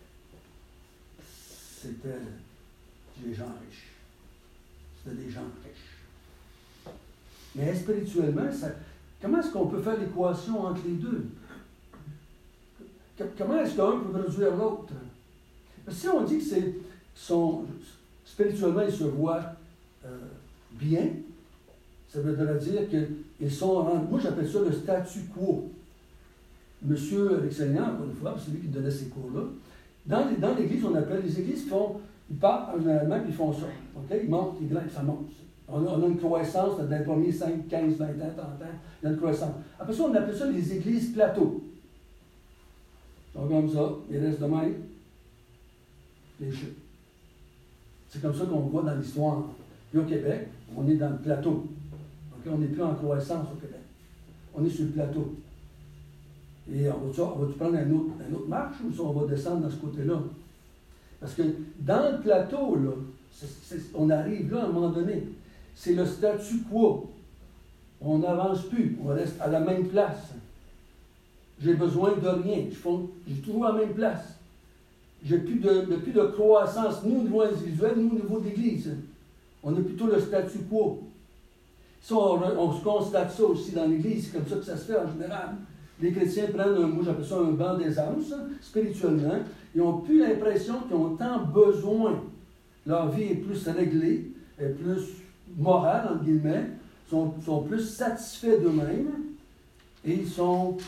C'était des gens riches. C'était des gens riches. Mais spirituellement, comment est-ce qu'on peut faire l'équation entre les deux? Comment est-ce qu'un peut produire l'autre? Si on dit que spirituellement, ils se voient bien, ça veut dire qu'ils sont moi j'appelle ça le statu quo. Monsieur Alexandrian, encore une fois, c'est lui qui donnait ces cours-là. Dans l'Église, on appelle les églises ils partent généralement puis ils font ça. Okay? Ils montent, ils grimpent, ça monte. On a une croissance dans les premiers 5, 15, 20 ans, 30 ans, il y a une croissance. Après ça, on appelle ça les églises plateaux. Ils sont comme ça, ils restent de même, les chutes. C'est comme ça qu'on voit dans l'histoire. Puis au Québec, on est dans le plateau. Okay? On n'est plus en croissance au Québec. On est sur le plateau. Et on va-tu prendre une autre marche ou on va descendre dans ce côté-là? Parce que dans le plateau, là, on arrive là à un moment donné. C'est le statu quo. On n'avance plus. On reste à la même place. J'ai besoin de rien. J'ai toujours à la même place. J'ai plus de croissance, ni au niveau individuel, ni au niveau d'Église. On a plutôt le statu quo. Ça, on se constate ça aussi dans l'Église. C'est comme ça que ça se fait en général. Les chrétiens prennent, moi j'appelle ça un banc d'aisance, spirituellement. Ils n'ont plus l'impression qu'ils ont tant besoin. Leur vie est plus réglée, est plus morale, entre guillemets. Ils sont plus satisfaits d'eux-mêmes. Et ils sont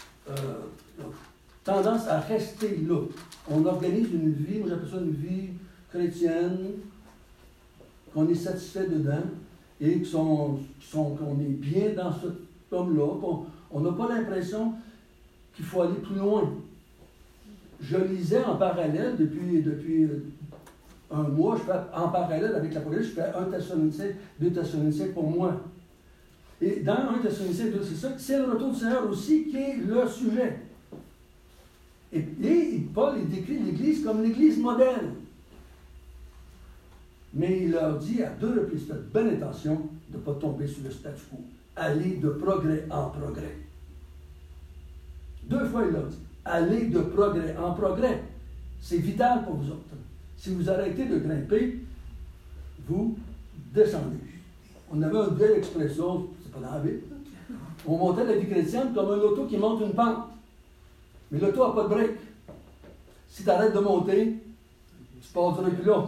tendance à rester là. On organise une vie, moi j'appelle ça une vie chrétienne, qu'on est satisfait dedans et qu'on est bien dans ce homme-là. On n'a pas l'impression qu'il faut aller plus loin. Je lisais en parallèle depuis un mois, en parallèle avec l'Apocalypse, je fais 1 Thessaloniciens, 2 Thessaloniciens pour moi. Et dans 1 Thessaloniciens 2, c'est ça, c'est le retour du Seigneur aussi qui est le sujet. Et Paul il décrit l'Église comme l'Église modèle. Mais il leur dit à 2 reprises, faites bonne attention de ne pas tomber sur le statu quo. Allez de progrès en progrès. 2 fois il leur dit, allez de progrès en progrès. C'est vital pour vous autres. Si vous arrêtez de grimper, vous descendez. On avait une vieille expression, c'est pas dans la Bible. On montait la vie chrétienne comme un auto qui monte une pente. Mais l'auto n'a pas de break. Si tu arrêtes de monter, tu passes du reculon.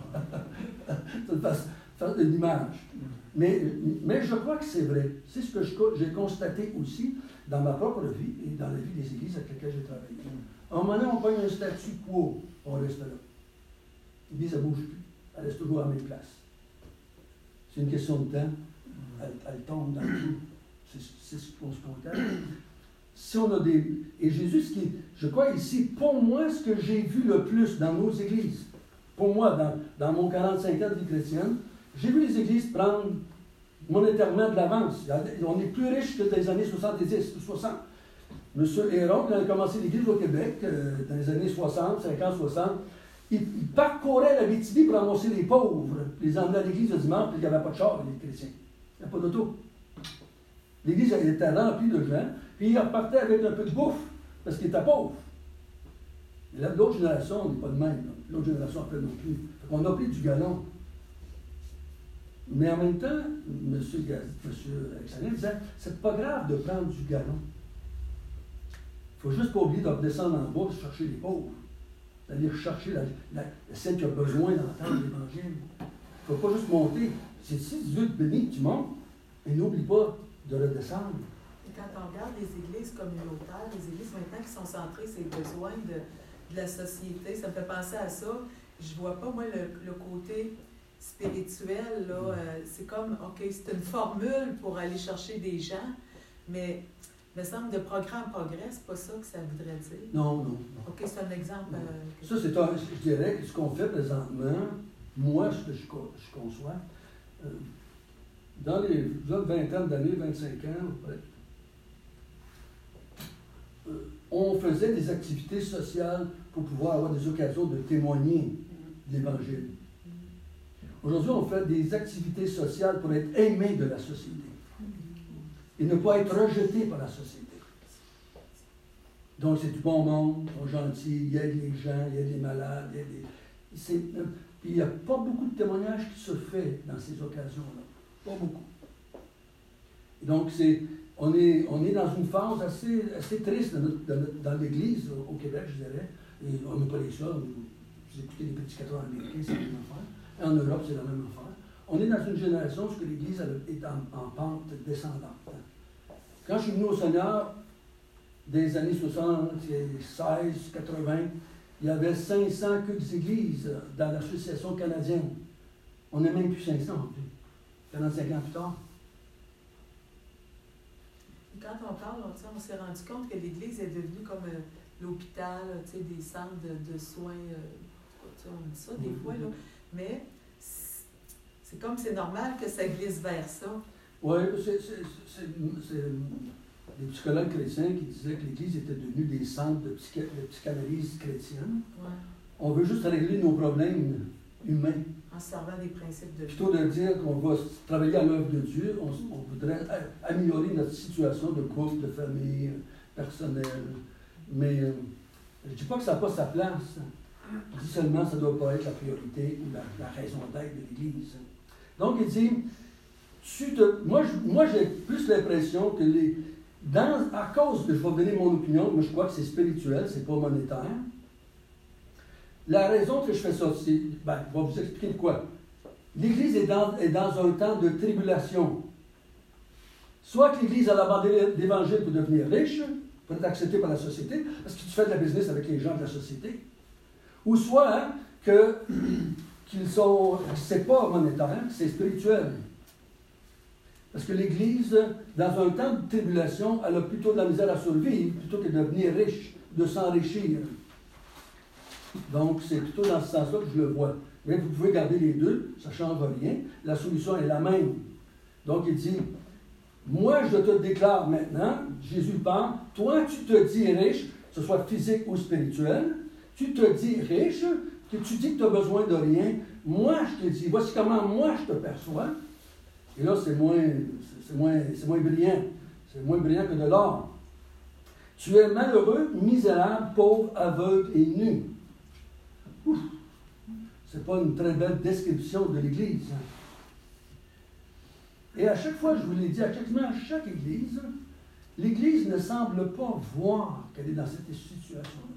Ça fait une image. Mais je crois que c'est vrai. C'est ce que j'ai constaté aussi dans ma propre vie et dans la vie des églises avec lesquelles j'ai travaillé. À un moment donné, on prend un statu quo, on reste là. L'église, elle ne bouge plus. Elle reste toujours à la même place. C'est une question de temps. Elle tombe dans le trou. C'est ce qu'on se contente. Si on a des. Et Jésus, je crois ici, pour moi, ce que j'ai vu le plus dans nos églises, Pour moi, dans mon 45 ans de vie chrétienne, j'ai vu les églises prendre monétairement de l'avance. On est plus riche que dans les années 70 ou 60. M. Héron, quand il a commencé l'Église au Québec, dans les années 60, 50, 60, il parcourait la Abitibi pour ramasser les pauvres, les emmener à l'Église le dimanche, puis il n'y avait pas de char, les chrétiens. Il n'y a pas d'auto. L'Église était remplie de gens, puis il repartait avec un peu de bouffe, parce qu'il était pauvre. Et là, l'autre génération, on n'est pas de même. L'autre génération, après non plus. On a pris du galon. Mais en même temps, M. Alexandre disait, c'est pas grave de prendre du galon. Il ne faut juste pas oublier de redescendre en bas pour chercher les pauvres. D'aller chercher celle qui a besoin d'entendre l'Évangile. Il ne faut pas juste monter. C'est si Dieu te bénit que tu montes, et n'oublie pas de redescendre. Et quand on regarde les églises communautaires, les églises maintenant qui sont centrées sur les besoins de la société, ça me fait penser à ça. Je ne vois pas, moi, le côté spirituel, là, c'est comme, OK, c'est une formule pour aller chercher des gens, mais il me semble de progrès en progrès, c'est pas ça que ça voudrait dire. Non. OK, c'est un exemple. Ça, je dirais que ce qu'on fait présentement, moi, ce que je conçois, dans les vingtaine d'années, 25 ans, on faisait des activités sociales pour pouvoir avoir des occasions de témoigner de l'Évangile. Aujourd'hui, on fait des activités sociales pour être aimé de la société et ne pas être rejeté par la société. Donc, c'est du bon monde, ils sont gentils, il y a des gens, il y a des malades, puis il n'y a pas beaucoup de témoignages qui se fait dans ces occasions-là. Pas beaucoup. Et donc, on est dans une phase assez triste dans l'Église au Québec, je dirais. Et on n'est pas les seuls. Vous écoutez les prédicateurs américains, c'est la même affaire. Et en Europe, c'est la même affaire. On est dans une génération où l'Église est en pente descendante. Quand je suis venu au Seigneur, des années 76, 80, il y avait 500 églises dans l'association canadienne. On n'est même plus 500 en plus. 45 ans plus tard. Quand on parle, on s'est rendu compte que l'Église est devenue comme l'hôpital, des centres de soins, on dit ça des fois, là. Mais c'est comme c'est normal que ça glisse vers ça. Oui, c'est des psychologues chrétiens qui disaient que l'Église était devenue des centres de psychanalyse chrétienne. Ouais. On veut juste régler nos problèmes humains. En servant des principes de vie. Plutôt de dire qu'on va travailler à l'œuvre de Dieu, on voudrait améliorer notre situation de couple, de famille, personnelle. Mais je ne dis pas que ça n'a pas sa place. Je dis seulement que ça ne doit pas être la priorité ou la raison d'être de l'Église. Donc, il dit, moi j'ai plus l'impression que à cause de, je vais donner mon opinion, mais je crois que c'est spirituel, c'est pas monétaire. La raison que je fais ça, c'est, je vais vous expliquer quoi. L'Église est dans un temps de tribulation. Soit que l'Église a abandonné l'Évangile pour devenir riche, pour être accepté par la société, parce que tu fais de la business avec les gens de la société. Ou soit c'est pas monétaire, c'est spirituel. Parce que l'Église, dans un temps de tribulation, elle a plutôt de la misère à survivre, plutôt que de devenir riche, de s'enrichir. Donc, c'est plutôt dans ce sens-là que je le vois. Mais vous pouvez garder les deux, ça ne change rien. La solution est la même. Donc, il dit, moi, je te déclare maintenant, Jésus parle, toi, tu te dis riche, que ce soit physique ou spirituel, tu te dis riche, que tu dis que tu as besoin de rien. Moi, je te dis, voici comment moi, je te perçois. Et là, c'est moins brillant. C'est moins brillant que de l'or. Tu es malheureux, misérable, pauvre, aveugle et nu. Ouf. C'est pas une très belle description de l'Église. Et à chaque fois, je vous l'ai dit, à chaque Église, l'Église ne semble pas voir qu'elle est dans cette situation-là.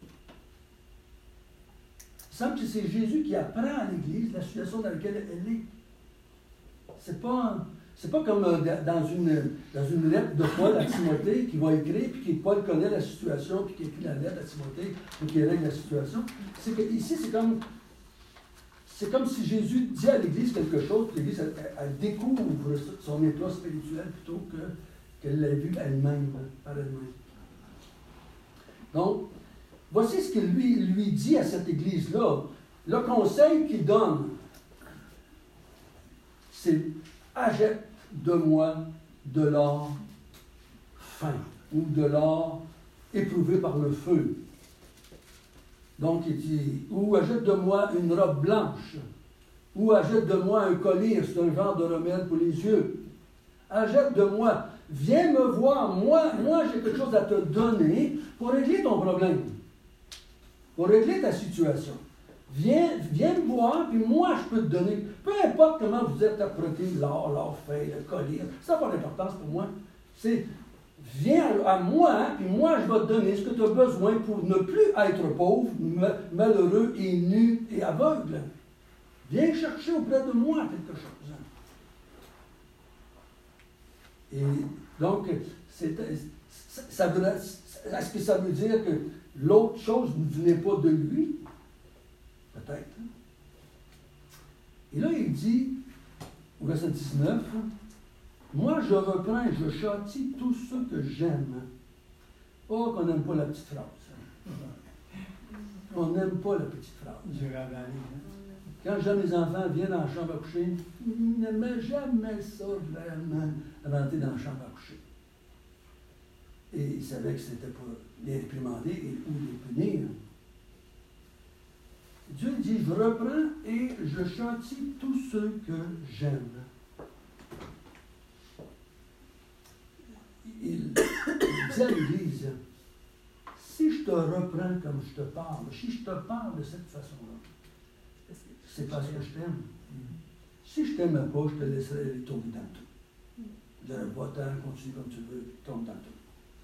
Il semble que c'est Jésus qui apprend à l'Église la situation dans laquelle elle est. C'est pas comme dans une lettre de Paul à Timothée qui va écrire, puis que Paul connaît la situation, puis qui écrit la lettre à Timothée pour qu'il règle la situation. C'est que ici, c'est comme si Jésus dit à l'Église quelque chose, puis l'Église, elle découvre son état spirituel plutôt qu'elle l'a vu elle-même, par elle-même. Donc, voici ce qu'il lui dit à cette Église-là. Le conseil qu'il donne, c'est achète de moi de l'or fin ou de l'or éprouvé par le feu. Donc, il dit, ou achète de moi une robe blanche, ou achète de moi un collier, c'est un genre de remède pour les yeux. Achète de moi, viens me voir, moi j'ai quelque chose à te donner pour régler ton problème, pour régler ta situation. Viens me voir, puis moi je peux te donner, peu importe comment vous interprétez l'or fin, le collier, ça n'a pas d'importance pour moi. C'est, viens à moi, puis moi je vais te donner ce que tu as besoin pour ne plus être pauvre, malheureux et nu et aveugle. Viens chercher auprès de moi quelque chose. Et donc, est-ce que ça veut dire que l'autre chose ne venait pas de lui? Peut-être. Et là, il dit, au verset 19, « Moi, je reprends et je châtie tous ceux que j'aime. » Oh, qu'on n'aime pas la petite phrase. On n'aime pas la petite phrase. Quand mes enfants viennent dans la chambre à coucher, ils n'aimaient jamais ça, vraiment, rentrer dans la chambre à coucher. Et ils savaient que c'était pour les réprimander ou les punir. Dieu dit, je reprends et je châtie tous ceux que j'aime. Il dit à l'Église, si je te reprends comme je te parle, si je te parle de cette façon-là, c'est parce que je t'aime. Si je ne t'aimais pas, je te laisserais aller tomber dans le tout. Je dirais, va-t'en, continue comme tu veux, tombe dans le tout.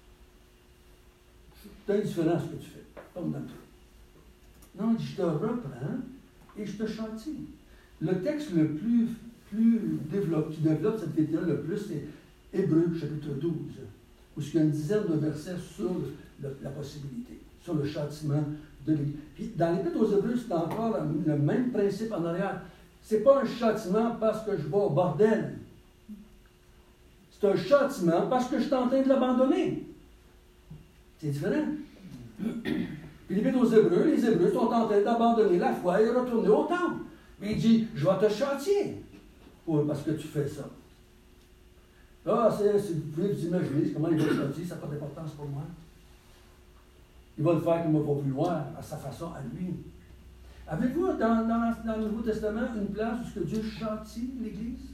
C'est indifférent à ce que tu fais, tombe dans le tout. Non, il dit, je te reprends et je te châtie. Le texte le plus qui développe cette idée-là le plus, c'est Hébreux, chapitre 12, où il y a une dizaine de versets sur la possibilité, sur le châtiment de l'Église. Puis dans l'Épître aux Hébreux, c'est encore le même principe en arrière. Ce n'est pas un châtiment parce que je vais au bordel. C'est un châtiment parce que je suis en train de l'abandonner. C'est différent. Puis l'Épître aux Hébreux, les Hébreux sont en train d'abandonner la foi et retourner au temple. Mais il dit, je vais te châtier parce que tu fais ça. Ah, si vous pouvez vous imaginer comment il va châtier, ça n'a pas d'importance pour moi. Il va le faire comme il va vouloir, à sa façon, à lui. Avez-vous dans le Nouveau Testament une place où Dieu châtie l'Église?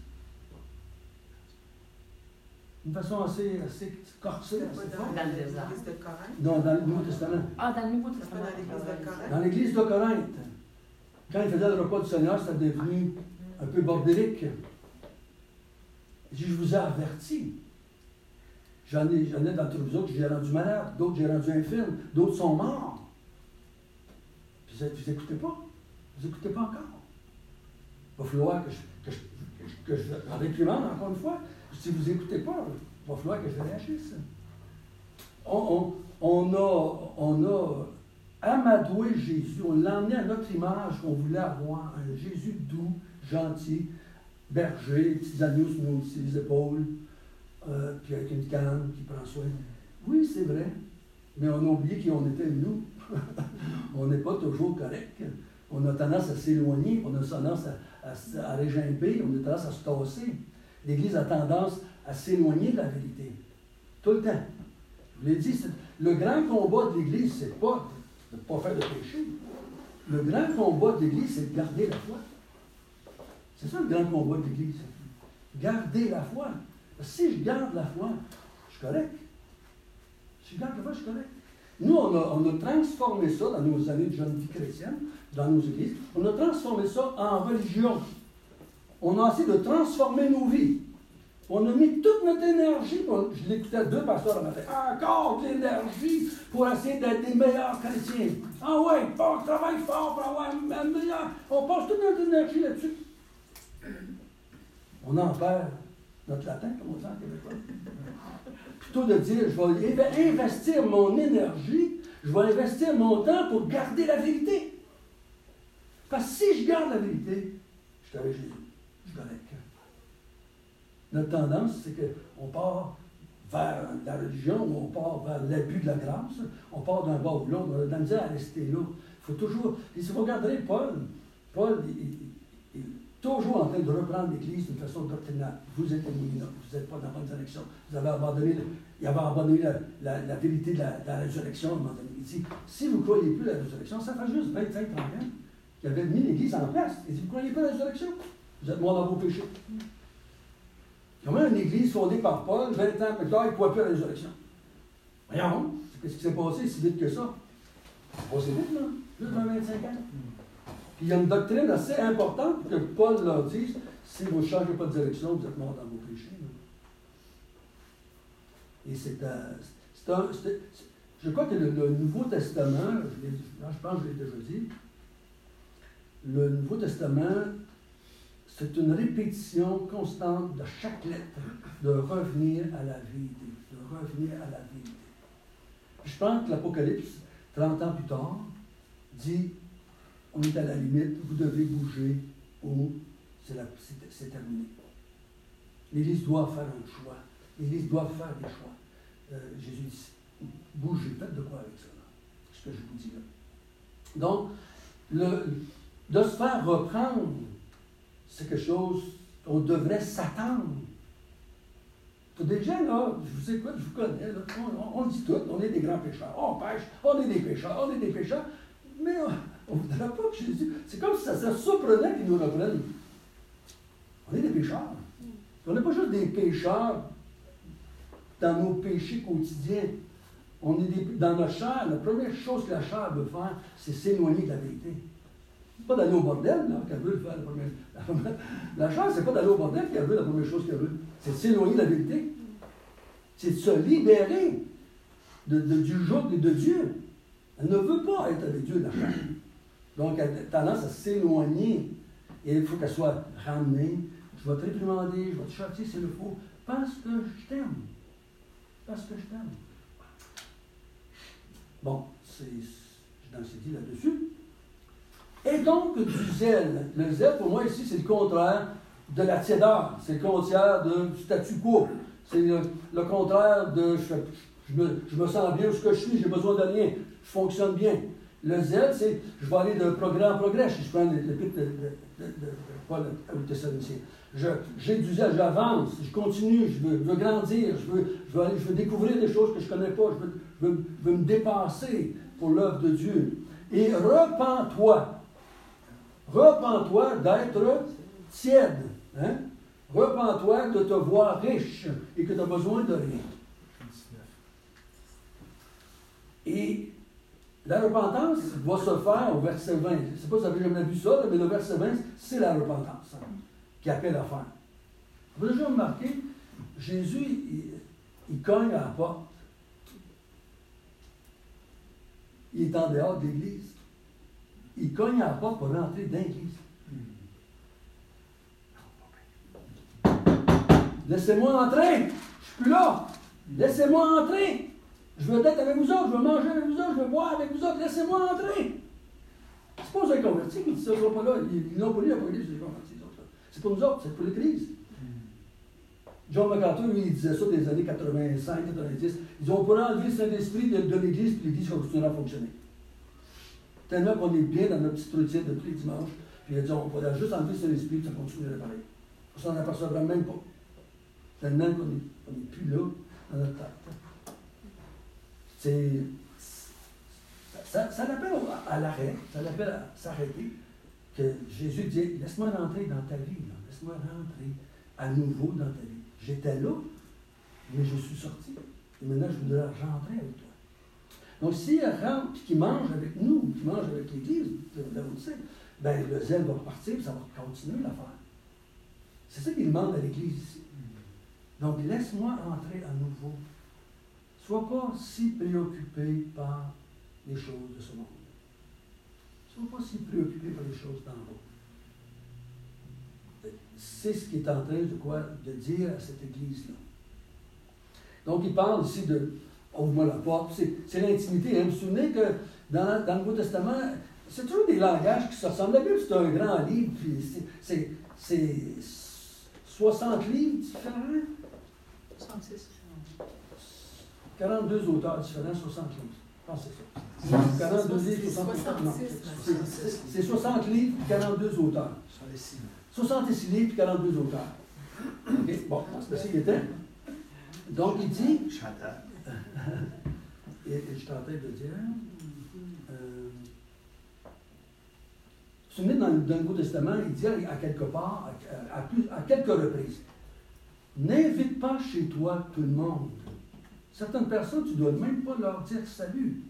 D'une façon assez corsée. Dans le désert. Non, dans le Nouveau Testament. Ah, dans le Nouveau Testament. Dans l'Église de Corinthe. Quand il faisait le repas du Seigneur, c'était devenu un peu bordélique. Il dit, je vous ai averti. J'en ai d'entre vous autres que j'ai rendu malade, d'autres j'ai rendu infirme, d'autres sont morts. Puis vous n'écoutez pas. Vous n'écoutez pas encore. Il va falloir que je réprimande encore une fois. Si vous n'écoutez pas, il va falloir que je réagisse. On a amadoué Jésus, on l'a emmené à notre image qu'on voulait avoir, un Jésus doux, gentil, berger, petits agneaux sur les épaules, puis avec une canne qui prend soin. Oui, c'est vrai, mais on a oublié qui on était, nous. On n'est pas toujours correct. On a tendance à s'éloigner, on a tendance à régimber, on a tendance à se tasser. L'Église a tendance à s'éloigner de la vérité. Tout le temps. Je vous l'ai dit, le grand combat de l'Église, c'est pas de ne pas faire de péché. Le grand combat de l'Église, c'est de garder la foi. C'est ça le grand combat de l'Église. Garder la foi. Si je garde la foi, je suis correct. Si je garde la foi, je suis correct. Nous, on a transformé ça dans nos années de jeune vie chrétienne, dans nos églises. On a transformé ça en religion. On a essayé de transformer nos vies. On a mis toute notre énergie. Je l'écoutais 2 pasteurs le matin. Encore de l'énergie pour essayer d'être des meilleurs chrétiens. Ah ouais, on travaille fort pour avoir un meilleur. On passe toute notre énergie là-dessus. On en perd notre latin, comme on dit en québécois. Plutôt de dire, je vais investir mon énergie, je vais investir mon temps pour garder la vérité. Parce que si je garde la vérité, je suis avec Jésus. Je suis correct. Notre tendance, c'est qu'on part vers la religion, on part vers l'abus de la grâce, on part d'un bord ou l'autre, on a de la misère à rester là. faut toujours. Et si vous regarderez Paul, il est toujours en train de reprendre l'Église d'une façon doctrinale. Vous êtes éminents, vous n'êtes pas dans la bonne direction. Vous avez abandonné, il avait abandonné la vérité de la résurrection à un moment donné. Il dit, si vous ne croyez plus à la résurrection, ça fait juste 25-30 ans qu'il avait mis l'Église en place. Il dit, vous ne croyez pas à la résurrection? Vous êtes morts dans vos péchés. Comment une Église fondée par Paul, 20 ans plus tard, il ne croit plus à la résurrection? Voyons, qu'est-ce qui s'est passé si vite que ça? C'est passé vite, là, juste 25 ans. Puis il y a une doctrine assez importante que Paul leur dit, si vous ne changez pas de direction, vous êtes morts dans vos péchés. Et je crois que le Nouveau Testament, je pense que je l'ai déjà dit, le Nouveau Testament, c'est une répétition constante de chaque lettre de revenir à la vérité, de revenir à la vérité. Je pense que l'Apocalypse, 30 ans plus tard, dit, on est à la limite, vous devez bouger ou c'est terminé. L'Église doit faire un choix. L'Église doit faire des choix. Jésus dit, bougez, faites de quoi avec ça, là. C'est ce que je vous dis là. Donc, de se faire reprendre, c'est quelque chose qu'on devrait s'attendre. Il y a des gens, là, je vous écoute, je vous connais, là, on dit tout, on est des grands pécheurs, on pêche, on est des pécheurs, mais on ne voudrait pas que Jésus... C'est comme si ça surprenait qu'ils nous reprennent. On est des pécheurs. On n'est pas juste des pécheurs dans nos péchés quotidiens. On est dans notre chair, la première chose que la chair veut faire, c'est s'éloigner de la vérité. Pas d'aller au bordel, là, qu'elle veut faire la première. La chair, c'est pas d'aller au bordel qu'elle veut, la première chose qu'elle veut. C'est de s'éloigner de la vérité. C'est de se libérer du joug de Dieu. Elle ne veut pas être avec Dieu, la chair. Donc, elle a tendance à s'éloigner. Et il faut qu'elle soit ramenée. Je vais te réprimander, je vais te châtier s'il le faut, parce que je t'aime. Parce que je t'aime. Bon, j'en ai dit là-dessus. Et donc, du zèle. Le zèle, pour moi, ici, c'est le contraire de la tiédeur. C'est le contraire du statu quo. C'est le contraire de je me sens bien où ce que je suis, j'ai besoin de rien, je fonctionne bien. Le zèle, c'est je vais aller de progrès en progrès, si je prends l'épître de Paul aux Thessaloniciens. J'ai du zèle, j'avance, je continue, je veux grandir, je veux découvrir des choses que je ne connais pas, je veux me dépasser pour l'œuvre de Dieu. Et repens-toi. Repens-toi d'être tiède. Hein? Repens-toi de te voir riche et que tu as besoin de rien. Et la repentance va se faire au verset 20. Je ne sais pas si vous avez jamais vu ça, mais le verset 20, c'est la repentance qui appelle à faire. Vous avez déjà remarqué, Jésus, il cogne à la porte. Il est en dehors de l'Église. Il cogne à la porte pour rentrer dans l'Église. Laissez-moi entrer. Je ne suis plus là. Laissez-moi entrer. Je veux être avec vous autres. Je veux manger avec vous autres. Je veux boire avec vous autres. Laissez-moi entrer. C'est pas un converti qui dit ça. Ils ne sont pas là. Ils n'ont pas lu l'Apocalypse des convertis. C'est pour nous autres. C'est pour l'Église. John MacArthur, lui, il disait ça des années 85, 90. Ils ont pour enlever le Saint-Esprit de l'Église, puis l'Église continuera à fonctionner. Tellement qu'on est bien dans notre petite routine de tous les dimanches, puis il a dit, on va juste enlever le Saint-Esprit, puis ça continuera pareil. On s'en apercevra même pas. Tellement qu'on n'est plus là dans notre tête. Ça l'appelle à l'arrêt, ça l'appelle à s'arrêter, que Jésus dit, laisse-moi rentrer dans ta vie, là. Laisse-moi rentrer à nouveau dans ta vie. J'étais là, mais je suis sorti. Et maintenant, je voudrais rentrer avec toi. Donc, s'il rentre et qu'il mange avec nous, qu'il mange avec l'Église, là où tu sais, ben, le zèle va repartir et ça va continuer l'affaire. C'est ça qu'il demande à l'Église ici. Donc, laisse-moi entrer à nouveau. Sois pas si préoccupé par les choses de ce monde. Sois pas si préoccupé par les choses d'en haut. C'est ce qu'il est en train de dire à cette Église-là. Donc, il parle ici de ouvre-moi la porte. C'est l'intimité. Hein? Vous vous souvenez que dans le Nouveau Testament, c'est toujours des langages qui se ressemblent. La Bible, c'est un grand livre, puis c'est 60 livres différents. 66. 42 auteurs différents, 60 livres. Je pense que c'est ça. 42 livres, 60 non, c'est 60 livres et 42 auteurs. 66 livres et 42 auteurs. OK? Bon, c'est ce qu'il était. Donc, il dit... et je tentais de dire... vous vous souvenez, dans le Nouveau Testament, il dit à quelque part, à quelques reprises, n'invite pas chez toi tout le monde. Certaines personnes, tu ne dois même pas leur dire salut.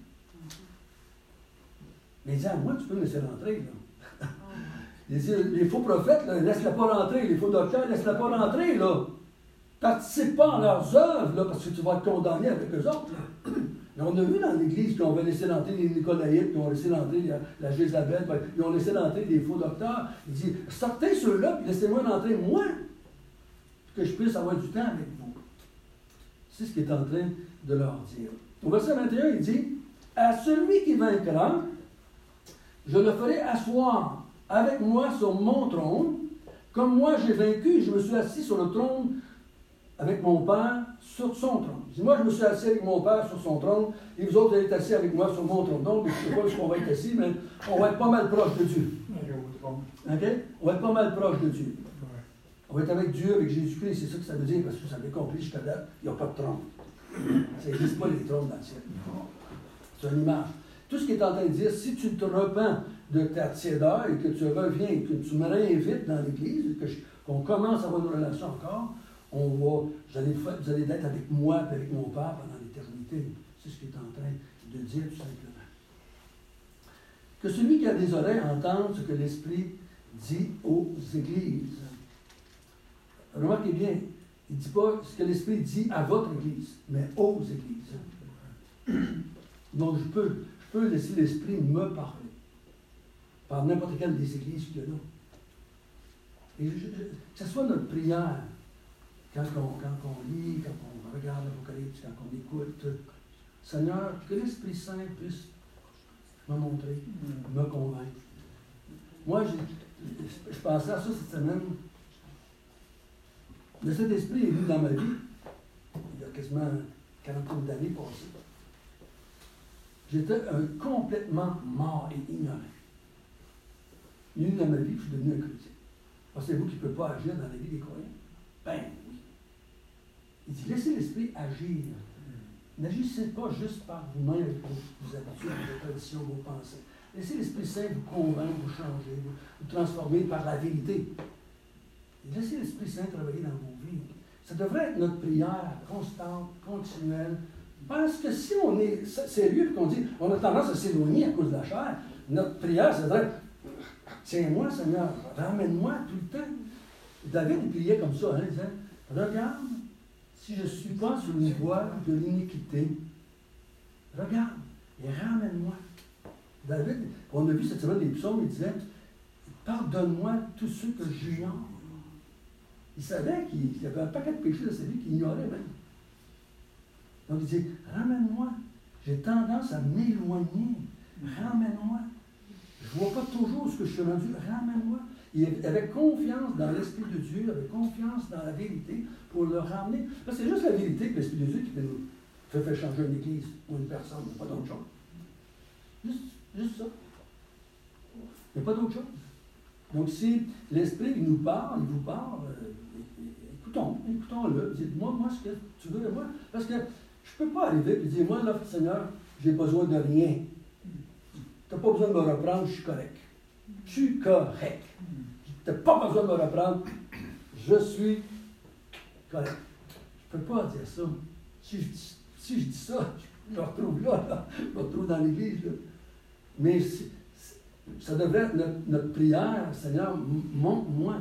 Mais il dit à moi, tu peux me laisser rentrer. Là. Il dit, les faux prophètes, laisse-la pas rentrer. Les faux docteurs, laisse-la pas rentrer. Là. Participe pas à leurs œuvres, là, parce que tu vas être condamné avec eux autres. Là. Mais on a vu dans l'Église qu'on va laisser rentrer les Nicolaïtes, qu'on va laisser rentrer la Jézabel, ils ont laissé rentrer des faux docteurs. Il dit, sortez ceux-là, puis laissez-moi rentrer moi, que je puisse avoir du temps avec vous. C'est ce qu'il est en train de leur dire. Au verset 21, il dit, à celui qui vaincra, je le ferai asseoir avec moi sur mon trône, comme moi j'ai vaincu, je me suis assis sur le trône avec mon Père sur son trône. Je dis, moi, je me suis assis avec mon Père sur son trône, et vous autres, vous allez être assis avec moi sur mon trône. Donc, je ne sais pas où on va être assis, mais on va être pas mal proche de Dieu. OK? On va être pas mal proche de Dieu. On va être avec Dieu, avec Jésus-Christ, c'est ça que ça veut dire, parce que ça avait compris jusqu'à date, il n'y a pas de trône. Ça n'existe pas les trônes dans le ciel. C'est une image. Tout ce qu'il est en train de dire, si tu te repens de ta tiédeur et que tu reviens, et que tu me réinvites dans l'Église, qu'on commence à avoir une relation encore, vous allez être avec moi et avec mon Père pendant l'éternité. C'est ce qu'il est en train de dire tout simplement. Que celui qui a des oreilles entende ce que l'Esprit dit aux églises. Remarquez bien, il ne dit pas ce que l'Esprit dit à votre Église, mais aux églises. Donc je peux laisser l'Esprit me parler par n'importe quelle des églises qu'il y a là. Et que ce soit notre prière, quand on lit, quand on regarde l'Apocalypse, quand on écoute, Seigneur, que l'Esprit Saint puisse me montrer, me convaincre. Moi, je pensais à ça cette semaine. Le Saint-Esprit est venu dans ma vie, il y a quasiment 40 d'années passées. J'étais complètement mort et ignorant. Il est venu dans ma vie, je suis devenu un chrétien. Pensez-vous qu'il ne peut pas agir dans la vie des croyants? Ben oui. Il dit, laissez l'Esprit agir. N'agissez pas juste par vous-même avec vos habitudes, vos traditions, vos pensées. Laissez l'Esprit Saint vous convaincre, vous changer, vous transformer par la vérité. Et laissez l'Esprit Saint travailler dans vos vies. Ça devrait être notre prière constante, continuelle. Parce que si on est sérieux et qu'on dit, on a tendance à s'éloigner à cause de la chair, notre prière, ça devrait être, tiens-moi, Seigneur, ramène-moi tout le temps. David, il priait comme ça, il disait, regarde, si je ne suis pas sur une voie de l'iniquité, regarde et ramène-moi. David, on a vu cette semaine les psaumes, il disait, pardonne-moi tous ceux que j'ignore. Il savait qu'il y avait un paquet de péchés dans sa vie qu'il ignorait même. Donc il dit, ramène-moi. J'ai tendance à m'éloigner. Ramène-moi. Je ne vois pas toujours ce que je suis rendu. Ramène-moi. Il avait confiance dans l'Esprit de Dieu, il avait confiance dans la vérité pour le ramener. Parce que c'est juste la vérité que l'Esprit de Dieu qui peut nous faire changer une église ou une personne, pas d'autre chose. Juste ça. Il n'y a pas d'autre chose. Donc si l'Esprit nous parle, il vous parle, écoutons-le. Dites-moi, ce que tu veux de moi. Parce que je ne peux pas arriver et dire, moi, là, Seigneur, j'ai besoin de rien. Tu n'as pas besoin de me reprendre, je suis correct. Je suis correct. Tu n'as pas besoin de me reprendre, je suis correct. Je ne peux pas dire ça. Si je dis ça, je me retrouve là, je me retrouve dans l'église. Là. Mais ça devrait être notre prière, Seigneur, montre-moi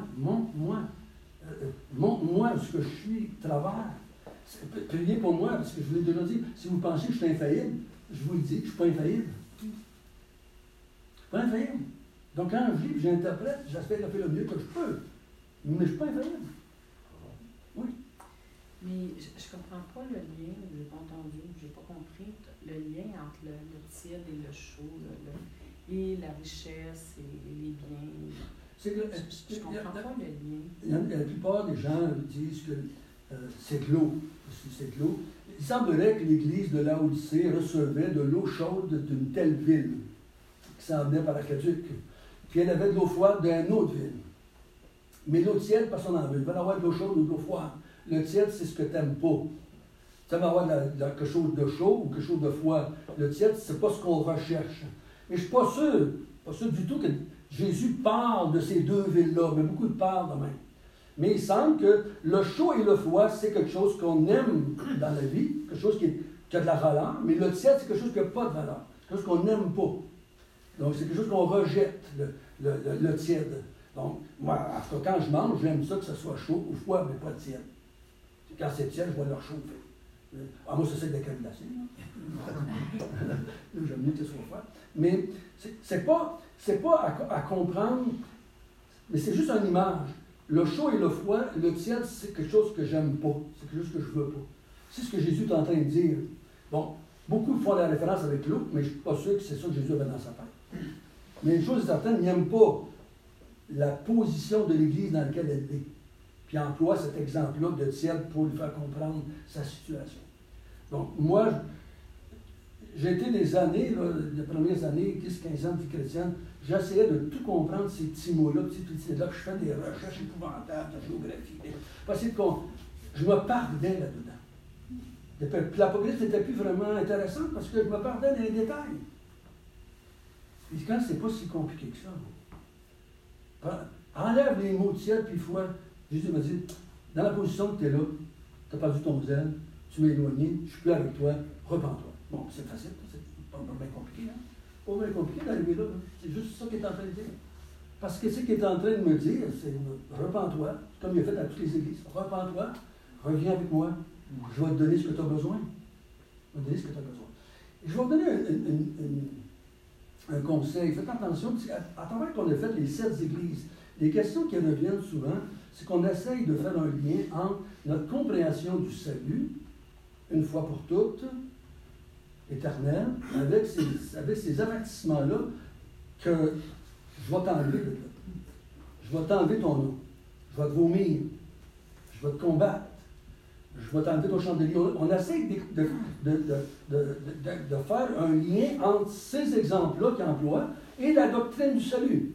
ce que je suis, travers. Priez pour moi, parce que je vous l'ai déjà dit, si vous pensez que je suis infaillible, je vous le dis, je ne suis pas infaillible. Je ne suis pas infaillible. Donc quand je lis et j'interprète, j'espère de faire le mieux que je peux. Mais je ne suis pas infaillible. Oui. Mais je ne comprends pas le lien, je n'ai pas entendu, je n'ai pas compris le lien entre le tiède et le chaud, et la richesse et les biens. C'est que, je ne comprends pas le lien. La plupart des gens disent que c'est de l'eau. C'est de l'eau. Il semblerait que l'Église de Laodicée recevait de l'eau chaude d'une telle ville, qui s'en venait par aqueduc. Puis elle avait de l'eau froide d'une autre ville. Mais l'eau tiède, personne n'en veut. Il va y avoir de l'eau chaude ou de l'eau froide. Le tiède, c'est ce que tu n'aimes pas. Tu aimes avoir quelque chose de chaud ou quelque chose de froid. Le tiède, c'est pas ce qu'on recherche. Mais je ne suis pas sûr du tout que Jésus parle de ces deux villes-là, mais beaucoup de parlent de même. Mais il semble que le chaud et le froid, c'est quelque chose qu'on aime dans la vie, quelque chose qui a de la valeur, mais le tiède, c'est quelque chose qui n'a pas de valeur, quelque chose qu'on n'aime pas. Donc, c'est quelque chose qu'on rejette, le tiède. Donc, moi, en tout cas, quand je mange, j'aime ça que ce soit chaud ou froid, mais pas tiède. Quand c'est tiède, je vais le réchauffer. Ah, moi, c'est de la crème glacée. J'aime mieux que ce soit froid. Mais c'est pas à comprendre, mais c'est juste une image. Le chaud et le froid, le tiède, c'est quelque chose que j'aime pas. C'est quelque chose que je veux pas. C'est ce que Jésus est en train de dire. Bon, beaucoup font la référence avec l'eau, mais je ne suis pas sûr que c'est ça que Jésus avait dans sa tête. Mais une chose est certaine, il n'aime pas la position de l'Église dans laquelle elle est. Puis il emploie cet exemple-là de tiède pour lui faire comprendre sa situation. Donc, moi, j'ai été des années, là, les premières années, 10-15 ans de vie chrétienne, j'essayais de tout comprendre ces petits mots-là, c'est là que je fais des recherches épouvantables de géographie. Parce que je me perdais là-dedans. Puis l'Apocalypse n'était plus vraiment intéressant parce que je me perdais dans les détails. Puis quand c'est pas si compliqué que ça, enlève les mots tiède puis froid. Jésus m'a dit, dans la position que tu es là, tu as perdu ton zèle, tu m'es éloigné, je ne suis plus avec toi, repens-toi. Bon, c'est facile, c'est pas bien compliqué, hein? Pas bien compliqué d'arriver là, hein? C'est juste ça qu'il est en train de dire. Parce que ce qu'il est en train de me dire, c'est repens-toi, comme il a fait à toutes les églises. Repens-toi, reviens avec moi, je vais te donner ce que tu as besoin. Je vais te donner ce que tu as besoin. Et je vais vous donner un conseil. Faites attention, parce qu'à travers qu'on a fait les 7 églises, les questions qui reviennent souvent, c'est qu'on essaye de faire un lien entre notre compréhension du salut, une fois pour toutes, éternel, avec ces avertissements-là que je vais t'enlever de là. Je vais t'enlever ton nom. Je vais te vomir. Je vais te combattre. Je vais t'enlever ton chandelier. On essaie de faire un lien entre ces exemples-là qu'il emploie et la doctrine du salut.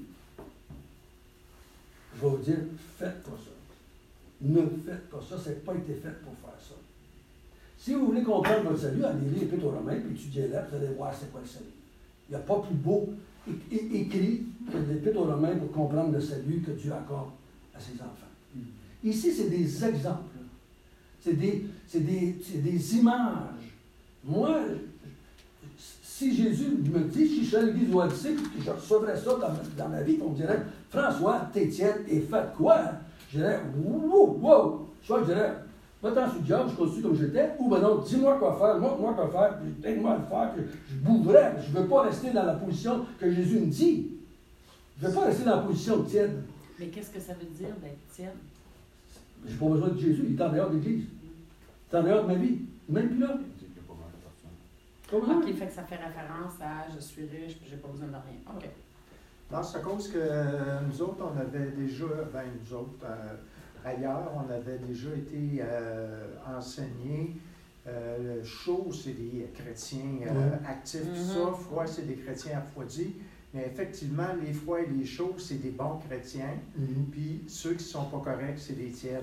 Je vais vous dire, faites pas ça. Ne faites pas ça. Ça n'a pas été fait pour faire ça. Si vous voulez comprendre votre salut, allez lire l'Épître aux Romains, puis étudiez-la, puis vous allez voir c'est quoi le salut. Il n'y a pas plus beau écrit que l'Épître aux Romains pour comprendre le salut que Dieu accorde à ses enfants. Ici, c'est des exemples. C'est des images. Moi, si Jésus me dit, si je suis à l'église d'Odyssée, puis que je recevrais ça dans ma vie, on me dirait, François, t'es tiède et faites quoi? Je dirais, wow! Soit je dirais, va-t'en sous le diable, je continue comme j'étais, ou ben non, dis-moi quoi faire, moi quoi faire, puis aide-moi à le faire, puis je bougerais. Je ne veux pas rester dans la position que Jésus me dit. Je ne veux pas rester dans la position de tiède. Mais qu'est-ce que ça veut dire d'être tiède? Je n'ai pas besoin de Jésus, il est en dehors de l'Église. Il est en dehors de ma vie. Même plus là. Comment? OK, fait que ça fait référence à je suis riche, puis j'ai pas besoin de rien. OK. Non, c'est à cause que nous autres, on avait déjà, ailleurs, on avait déjà été enseignés. Le chaud, c'est des chrétiens actifs, tout ça. Froid, c'est des chrétiens affroidis. Mais effectivement, les froids et les chauds, c'est des bons chrétiens. Puis ceux qui ne sont pas corrects, c'est des tièdes.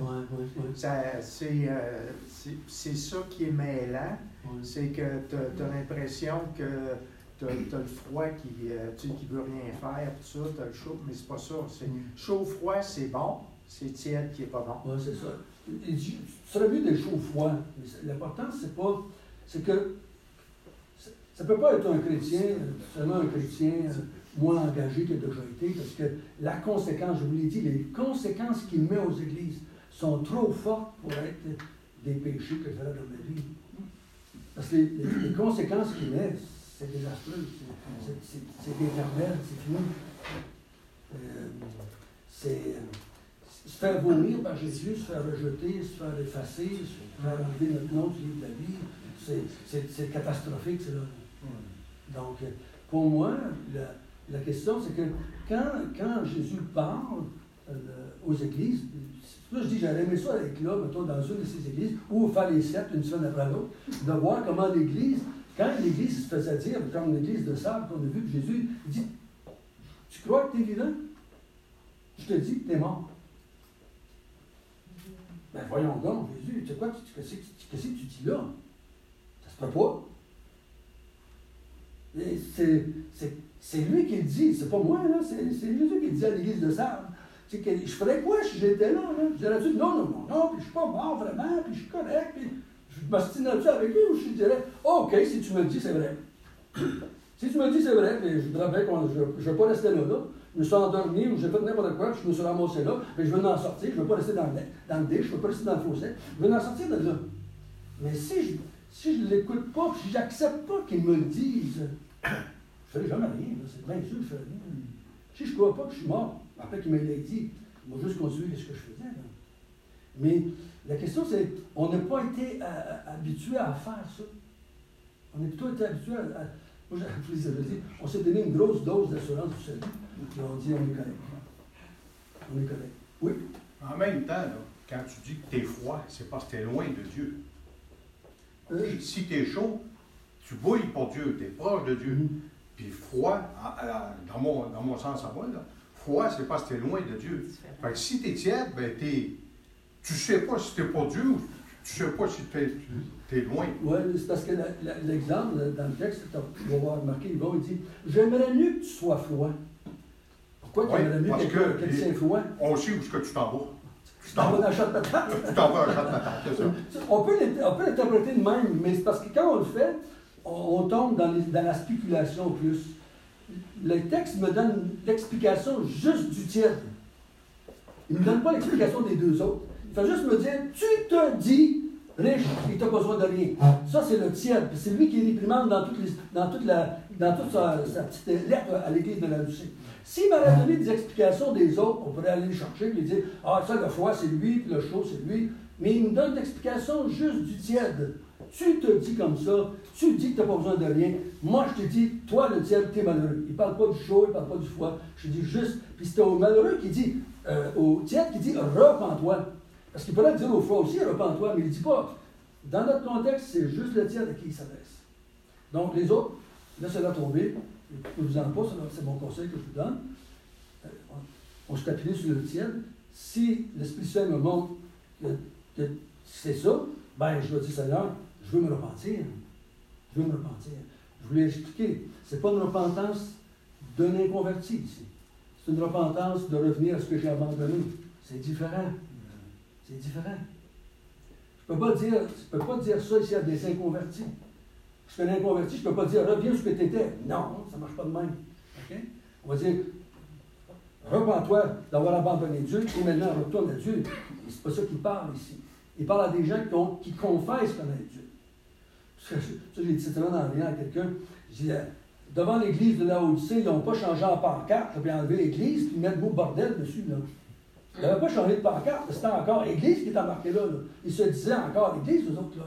C'est ça qui est mêlant. C'est que tu as l'impression que tu as le froid qui veut rien faire, tout ça, tu as le chaud, mais c'est pas ça. Chaud-froid, c'est bon. C'est tiède qui n'est pas bon. Oui, c'est ça. Ce serait mieux des chauds-froids. L'important, c'est que ça ne peut pas être un chrétien, seulement un chrétien moins engagé qu'il a déjà été, parce que la conséquence, je vous l'ai dit, les conséquences qu'il met aux églises sont trop fortes pour être des péchés que je ferais dans ma vie. Parce que les conséquences qu'il met, c'est désastreux, c'est éternel, c'est fini. Se faire vomir par Jésus, se faire rejeter, se faire effacer, se faire enlever notre nom du livre de la vie, c'est catastrophique, c'est là. Donc, pour moi, la question, c'est que quand Jésus parle aux églises, Là, je dis, j'aurais aimé ça être là, mettons, dans une de ces églises, ou faire les 7 une semaine après l'autre, de voir comment l'Église, quand l'Église se faisait dire, comme l'Église de Sable qu'on a vu, que Jésus dit, tu crois que tu es vivant? Je te dis que tu es mort. Ben voyons donc, Jésus, tu sais quoi, qu'est-ce que tu dis là? Ça se peut pas. Et c'est lui qui le dit, c'est pas moi, là, c'est Jésus qui le dit à l'Église de Sable. Je ferais quoi si j'étais là? Je dirais dit non, puis je suis pas mort vraiment, puis je suis correct, puis je m'ostine-tu avec lui, ou je dirais, OK, si tu me le dis, c'est vrai. Si tu me le dis, c'est vrai, puis je voudrais bien je ne vais pas rester là. Je me suis endormi, ou j'ai fait n'importe quoi, puis je me suis ramassé là, puis je veux en sortir, je ne veux pas rester dans le dé, je ne veux pas rester dans le fossé, je veux en sortir de là. Mais si je ne l'écoute pas, si je n'accepte pas qu'il me le dise, je ne ferai jamais rien, c'est bien sûr, je ferai rien. Si je ne crois pas que je suis mort, après qu'il me l'ait dit, il va juste continuer ce que je faisais. Là. Mais la question, c'est, on n'a pas été habitué à faire ça. On a plutôt été habitué à moi, je vous ai dit, on s'est donné une grosse dose d'assurance du salut. Puis on dit, on est correct. On est correct. Oui? En même temps, là, quand tu dis que tu es froid, c'est parce que tu es loin de Dieu. Et si tu es chaud, tu bouilles pour Dieu, tu es proche de Dieu. Puis froid, dans mon sens à moi, là, froid, c'est parce que tu es loin de Dieu. Fait que si tu es tiède, ben tu ne sais pas si tu es pour Dieu ou tu ne sais pas si tu es loin. Oui, c'est parce que l'exemple dans le texte, tu vas voir remarqué, il dit j'aimerais mieux que tu sois froid. Pourquoi tu aimerais mieux que tu sois froid? On sait où est-ce que tu t'en vas. Tu t'en vas dans le champ de patate. Tu t'en vas dans le champ de patate, c'est ça. On peut l'interpréter de même, mais c'est parce que quand on le fait, on tombe dans la spéculation plus. Le texte me donne l'explication juste du tiède. Il ne me donne pas l'explication des deux autres. Il fait juste me dire, tu te dis riche et tu n'as besoin de rien. Ça, c'est le tiède. C'est lui qui est réprimande dans toute sa petite lettre à l'Église de Laodicée. S'il m'avait donné des explications des autres, on pourrait aller les chercher et dire, ah, ça, le froid, c'est lui, puis le chaud, c'est lui. Mais il me donne l'explication juste du tiède. Tu te dis comme ça, tu dis que tu n'as pas besoin de rien. Moi, je te dis, toi, le tiède, tu es malheureux. Il ne parle pas du chaud, il ne parle pas du froid. Je dis juste, puis c'est au malheureux qui dit, au tiède qui dit, repens-toi. Parce qu'il pourrait dire au froid aussi, repens-toi, mais il ne dit pas. Dans notre contexte, c'est juste le tiède à qui il s'adresse. Donc, les autres, laissez-la tomber. Ne vous en pas, c'est mon conseil que je vous donne. On se appuie sur le tiède. Si l'Esprit Saint me montre que c'est ça, ben je vais dire, Seigneur, je veux me repentir. Je veux me repentir. Je vous l'ai expliqué. Ce n'est pas une repentance d'un inconverti ici. C'est une repentance de revenir à ce que j'ai abandonné. C'est différent. C'est différent. Je ne peux pas dire ça ici à des inconvertis. Je suis un inconverti, je ne peux pas dire reviens ce que tu étais. Non, ça ne marche pas de même. Okay? On va dire repens-toi d'avoir abandonné Dieu et maintenant retourne à Dieu. Ce n'est pas ça qu'il parle ici. Il parle à des gens qui confessent connaître Dieu. Ça, j'ai dit cette semaine en rien à quelqu'un. Je dis, devant l'église de Laodicée, ils n'ont pas changé en pancarte, puis enlevé l'église, puis mettre le mot bordel dessus. Là. Ils n'avaient pas changé de pancarte, c'était encore l'église qui était marquée là. Ils se disaient encore l'église, eux autres là.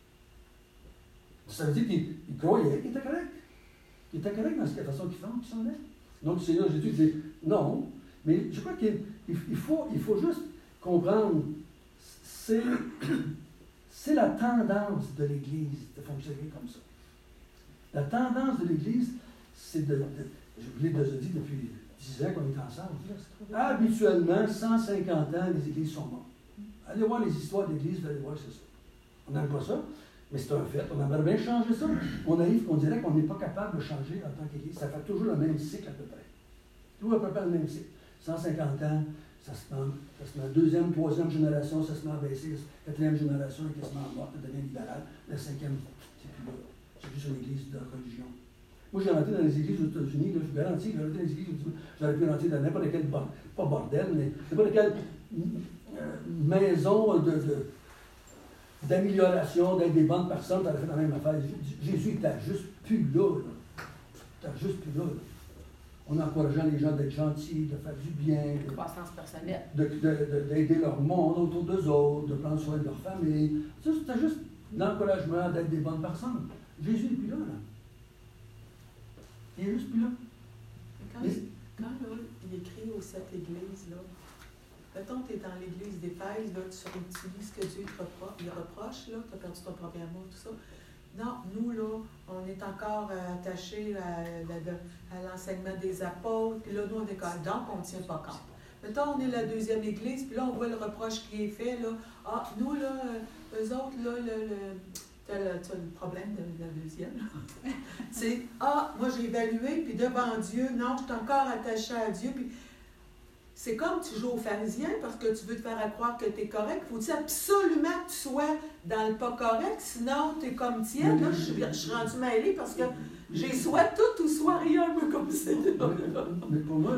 Ça veut dire qu'ils croyaient qu'il était correct. Il était correct dans la façon qu'ils s'en est. Donc, le Seigneur Jésus dit non, mais je crois qu'il faut juste comprendre, c'est la tendance de l'Église de fonctionner comme ça. La tendance de l'Église, c'est je vous l'ai déjà dit depuis 10 ans qu'on est ensemble. Habituellement, 150 ans, les églises sont mortes. Allez voir les histoires d'églises, vous allez voir, c'est ça. On n'aime pas ça, mais c'est un fait. On aimerait bien changer ça. On arrive qu'on dirait qu'on n'est pas capable de changer en tant qu'Église. Ça fait toujours le même cycle à peu près. Toujours à peu près le même cycle. 150 ans, ça se met en deuxième, troisième génération, ça se met à baisser. Quatrième génération est quasiment morte, elle devient libérale. La cinquième, c'est plus là. C'est juste une église de religion. Moi, j'ai rentré dans les églises aux États-Unis, là, je vous garantis, j'ai rentré dans les églises aux États-Unis, j'aurais pu rentrer dans n'importe quel, pas bordel, mais n'importe quelle maison d'amélioration, d'être des bonnes personnes, t'aurais fait la même affaire. Jésus était juste plus là. Il était juste plus là. On encourageant les gens d'être gentils, de faire du bien, de croissance personnelle, d'aider leur monde autour d'eux autres, de prendre soin de leur famille. Ça, c'était juste l'encouragement d'être des bonnes personnes. Jésus n'est plus là. Il n'est juste plus là. Quand là, il écrit aux 7 églises, là, Mettons, tu es dans l'église d'Éphèse, là, tu lis ce que Dieu te reproche, là, tu as perdu ton premier amour, tout ça. Non, nous, là, on est encore attachés à l'enseignement des apôtres, puis là, nous, on est comme, donc, on ne tient pas compte. Mettons, on est la deuxième église, puis là, on voit le reproche qui est fait, là. Ah, nous, là, eux autres, là, tu as le problème de la deuxième. C'est, moi, j'ai évalué, puis devant Dieu, non, je suis encore attachée à Dieu, puis c'est comme tu joues aux pharisiens parce que tu veux te faire croire que tu es correct. Faut-il absolument que tu sois dans le pas correct, sinon tu es comme tienne. Là, je suis rendue mêlée parce que j'ai soit tout ou soit rien, un peu comme ça. Mais pour moi,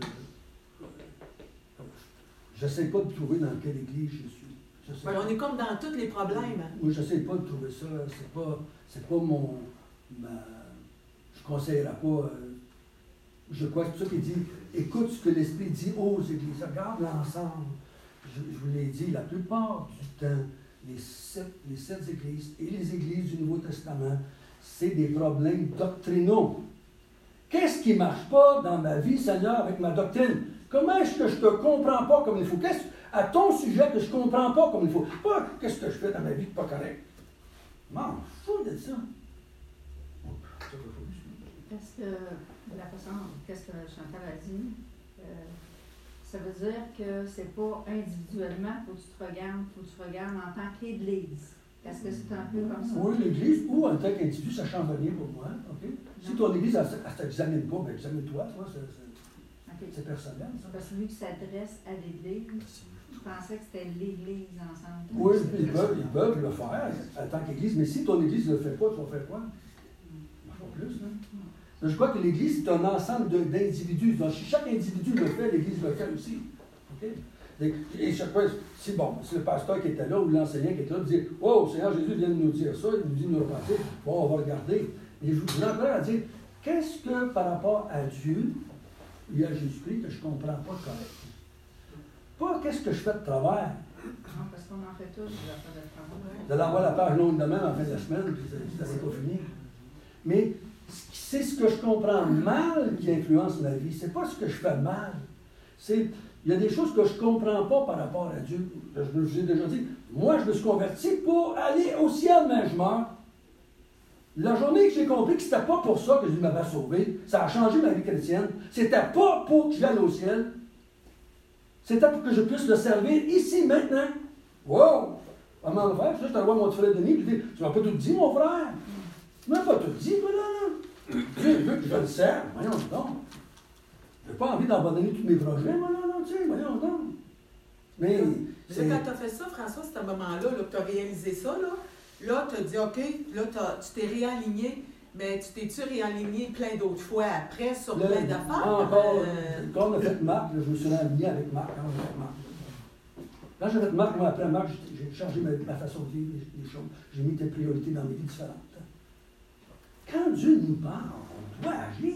j'essaie pas de trouver dans quelle église je suis. On est comme dans tous les problèmes. Moi, j'essaie pas de trouver ça. C'est pas mon... je conseillerais pas... je crois que c'est ça qui dit, écoute ce que l'Esprit dit aux églises. Regarde l'ensemble. Je vous l'ai dit, la plupart du temps, les sept églises et les églises du Nouveau Testament, c'est des problèmes doctrinaux. Qu'est-ce qui ne marche pas dans ma vie, Seigneur, avec ma doctrine? Comment est-ce que je ne te comprends pas comme il faut? Qu'est-ce à ton sujet que je ne comprends pas comme il faut? Pas qu'est-ce que je fais dans ma vie qui n'est pas correct. M'en fous de ça. Parce que la façon, qu'est-ce que Chantal a dit, ça veut dire que c'est pas individuellement, il faut que tu te regardes en tant qu'Église. Est-ce que c'est un peu comme ça? Oui, l'Église ou en tant qu'individu, ça ne change rien pour moi. Okay? Si ton Église, elle ne t'examine pas, bien examine-toi. C'est personnel. Ça. Parce que lui qui s'adresse à l'Église, je pensais que c'était l'Église ensemble. Oui, ils peuvent le faire en tant qu'Église, mais si ton Église ne le fait pas, tu vas faire quoi? Pas plus, hein? Je crois que l'Église, c'est un ensemble d'individus. Donc, si chaque individu le fait, l'Église le fait aussi. Okay? Et chaque fois, si le pasteur qui était là ou l'enseignant qui était là dit « Oh, Seigneur Jésus vient de nous dire ça, il nous dit de nous repentir. » Bon, on va regarder. Et je vous encourage à dire qu'est-ce que, par rapport à Dieu, il y a Jésus-Christ que je ne comprends pas correct. Pas qu'est-ce que je fais de travers. Non, parce qu'on en fait tous des affaires de travers. De l'envoyer la page longue de même en fin de la semaine, puis ça n'est pas fini. Mais c'est ce que je comprends mal qui influence ma vie. C'est pas ce que je fais mal. Il y a des choses que je ne comprends pas par rapport à Dieu. Je vous ai déjà dit, moi, je me suis converti pour aller au ciel, mais je meurs. La journée que j'ai compris que ce n'était pas pour ça que Dieu m'avait sauvé, ça a changé ma vie chrétienne. C'était pas pour que j'aille au ciel. C'était pour que je puisse le servir ici, maintenant. Wow! Comment le faire? Je te vois mon frère Denis, puis tu m'as pas tout dit, mon frère. Tu m'as pas tout dit, toi, là. Dieu veut que je le serve. Voyons donc. Je n'ai pas envie d'abandonner tous mes projets, moi, non, tu sais, voyons donc. Mais quand tu as fait ça, François, c'est un moment-là que tu as réalisé ça, là tu as dit, OK, là, tu t'es réaligné, mais tu t'es-tu réaligné plein d'autres fois après sur plein d'affaires? Quand on a fait Marc, je me suis réaligné avec Marc. Quand j'ai fait Marc, moi, après Marc, j'ai changé ma façon de vivre les choses. J'ai mis des priorités dans mes vies différentes. Quand Dieu nous parle, on doit agir.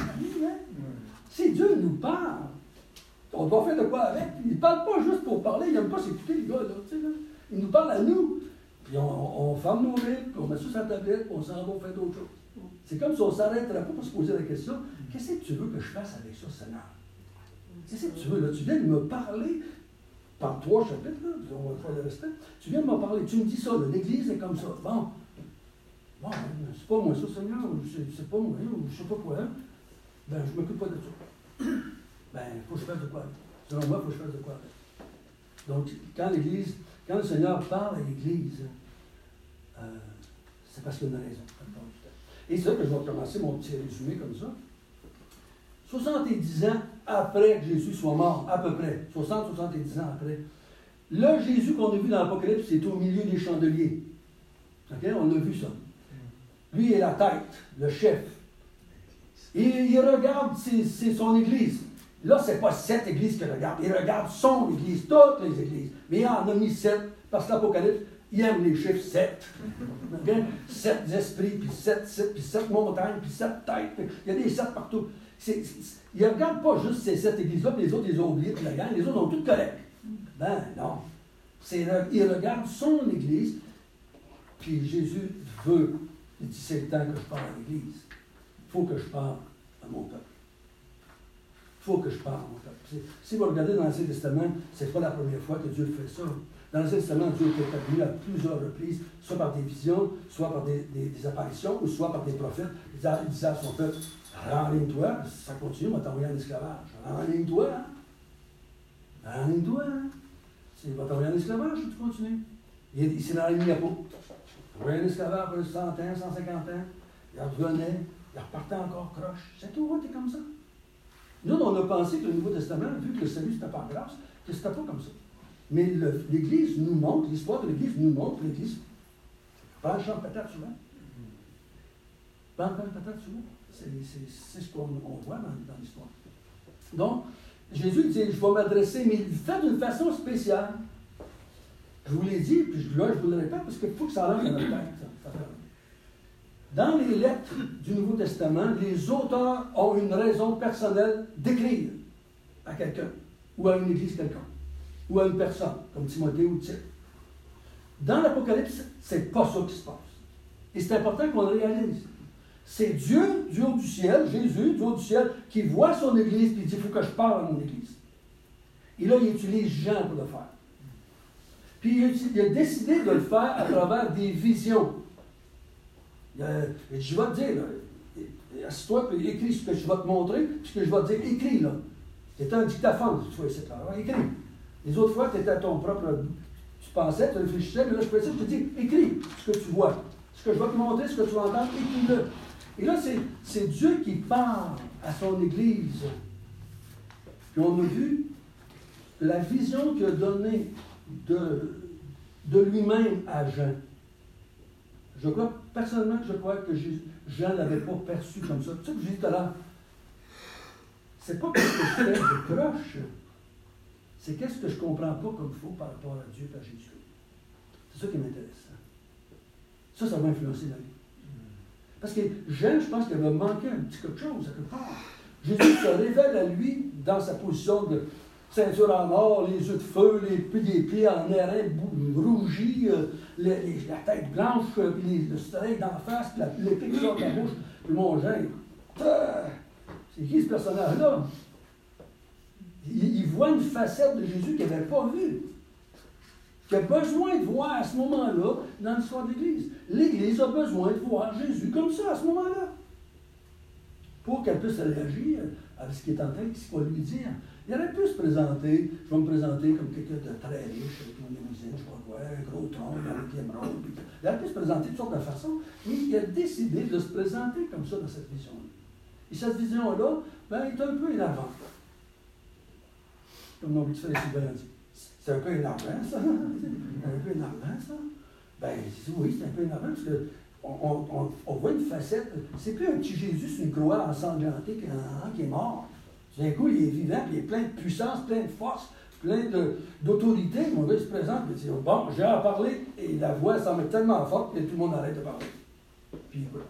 Si Dieu nous parle, on doit faire de quoi avec. Il ne parle pas juste pour parler, il n'aime pas s'écouter, les gars. Là. Il nous parle à nous. Puis on ferme nos livres, puis on met ça sur la tablette, puis on s'en va, on fait d'autres choses. C'est comme si on ne s'arrêterait pas pour se poser la question, qu'est-ce que tu veux que je fasse avec ça, Seigneur? Qu'est-ce que tu veux? Là, tu viens de me parler par 3 chapitres, là, on va faire le restant. Tu viens de me parler, tu me dis ça, l'Église est comme ça. Bon, c'est pas moi ça, Seigneur, c'est pas moi, je sais pas quoi. Ben, je m'occupe pas de ça. Ben, il faut que je fasse de quoi avec. Selon moi, il faut que je fasse de quoi avec. Donc, quand le Seigneur parle à l'Église, c'est parce qu'il y a une raison. Et c'est là que je vais commencer mon petit résumé comme ça. 70 ans après que Jésus soit mort, à peu près, 60-70 ans après, le Jésus qu'on a vu dans l'Apocalypse, c'est au milieu des chandeliers. Okay? On a vu ça. Lui est la tête, le chef. Et il regarde son Église. Là, ce n'est pas 7 églises qu'il regarde. Il regarde son Église, toutes les églises. Mais il en a mis 7, parce que l'Apocalypse, il aime les chiffres 7. Okay? 7 esprits, puis 7 montagnes, puis 7 têtes. Il y a des 7 partout. Il ne regarde pas juste ces 7 églises-là, puis les autres, ils ont oublié toute la gang. Les autres sont toutes correctes. Ben non. Il regarde son Église, puis Jésus veut. Il dit, c'est le temps que je parle à l'Église. Il faut que je parle à mon peuple. Il faut que je parle. Si vous regardez dans l'Ancien Testament, ce n'est pas la première fois que Dieu fait ça. Dans l'Ancien Testament, Dieu était apparu à plusieurs reprises, soit par des visions, soit par des apparitions, ou soit par des prophètes. Il disait à son peuple, renligne-toi, ça continue, on va t'envoyer en esclavage. Renligne-toi, hein? Renligne-toi, hein? Il va t'envoyer en esclavage, tu continues. Il s'est renligné pas. Il envoyé en esclavage pour 100 ans, 150 ans. Il revenait, il repartait encore croche. C'est tout, t'es comme ça. Nous, on a pensé que le Nouveau Testament, vu que le salut c'était par grâce, que c'était pas comme ça. Mais l'Église nous montre, l'histoire de l'Église nous montre, l'Église prend le champ de patate souvent. Prend le champ de patate souvent. C'est ce qu'on voit dans l'histoire. Donc, Jésus dit, je vais m'adresser, mais il le fait d'une façon spéciale. Je vous l'ai dit, puis je vous le répète, parce qu'il faut que ça rentre dans notre tête. Dans les lettres du Nouveau Testament, les auteurs ont une raison personnelle d'écrire à quelqu'un, ou à une église quelconque, ou à une personne, comme Timothée ou Tite. Dans l'Apocalypse, c'est pas ça qui se passe. Et c'est important qu'on le réalise. C'est Dieu, du haut du ciel, Jésus, du haut du ciel, qui voit son église et dit, il faut que je parle à mon église. Et là, il utilise Jean pour le faire. Puis il a décidé de le faire à travers des visions. Je vais te dire, là, assis-toi et écris ce que je vais te montrer, puis ce que je vais te dire, écris là. C'est un dictaphone, tu vois, c'est là. Écris. Les autres fois, tu étais à ton propre. Tu pensais, tu réfléchissais, mais là, je te dis, écris ce que tu vois. Ce que je vais te montrer, ce que tu vas entendre, écris-le. Et là, c'est Dieu qui parle à son Église. Puis on a vu la vision qu'il a donnée de lui-même à Jean. Je crois, personnellement, je crois que Jean ne l'avait pas perçu comme ça. Tu sais que j'ai dit tout à l'heure, c'est pas qu'est-ce que je fais de croche, c'est qu'est-ce que je ne comprends pas comme il faut par rapport à Dieu et à Jésus. C'est ça qui m'intéresse. Ça va influencer ma vie. Parce que Jean, je pense qu'il avait manqué un petit quelque chose à quelque part. Jésus se révèle à lui dans sa position de ceinture en or, les yeux de feu, les pieds en airain rougis, la tête blanche, puis le soleil d'en face, puis l'épée qui sort de la bouche. Puis mon Jean, c'est qui ce personnage-là? Il voit une facette de Jésus qu'il n'avait pas vue. Qu'il a besoin de voir à ce moment-là dans l'histoire de l'Église. L'Église a besoin de voir Jésus comme ça à ce moment-là. Pour qu'elle puisse réagir à ce qu'il est en train de lui dire. Il aurait pu se présenter, je vais me présenter comme quelqu'un de très riche, avec une limousine, je sais pas quoi, un gros tronc, un pied marron. Il aurait pu se présenter de toutes sortes de façons, mais il a décidé de se présenter comme ça dans cette vision-là. Et cette vision-là, ben, il est un peu énervant. Comme mon petit frère Sylvain a dit. C'est un peu énervant, ça. C'est un peu énervant, ça. Ben, oui, c'est un peu énervant, parce que on voit une facette. C'est plus un petit Jésus sur une croix ensanglantée qui est mort. D'un coup, il est vivant, puis il est plein de puissance, plein de force, plein d'autorité. Mon gars, il se présente, il dit, bon, j'ai à parler, et la voix semble tellement forte que tout le monde arrête de parler. Puis, voilà.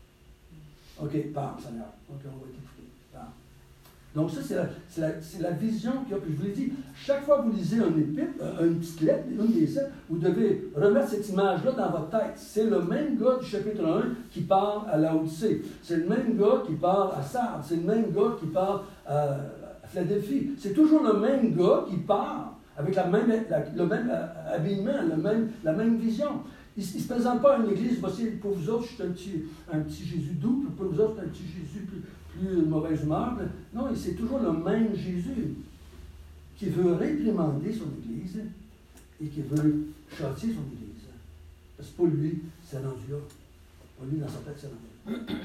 OK, parle, Seigneur. OK, on va t'écouter. Parle. Donc, ça, c'est la vision qu'il y a. Puis, je vous l'ai dit, chaque fois que vous lisez un épître, une petite lettre, une des sept, vous devez remettre cette image-là dans votre tête. C'est le même gars du chapitre 1 qui parle à Laodicée. C'est le même gars qui parle à Sardes. C'est le même gars qui parle à Philadelphie. C'est toujours le même gars qui parle avec le même habillement, la même vision. Il ne se présente pas à une église, voici, pour vous autres, je suis un petit Jésus doux, pour vous autres, c'est un petit Jésus plus mauvaise humeur. Non, c'est toujours le même Jésus qui veut réprimander son église et qui veut châtier son église. Parce que pour lui, c'est rendu là. Pour lui, dans sa tête, c'est rendu là.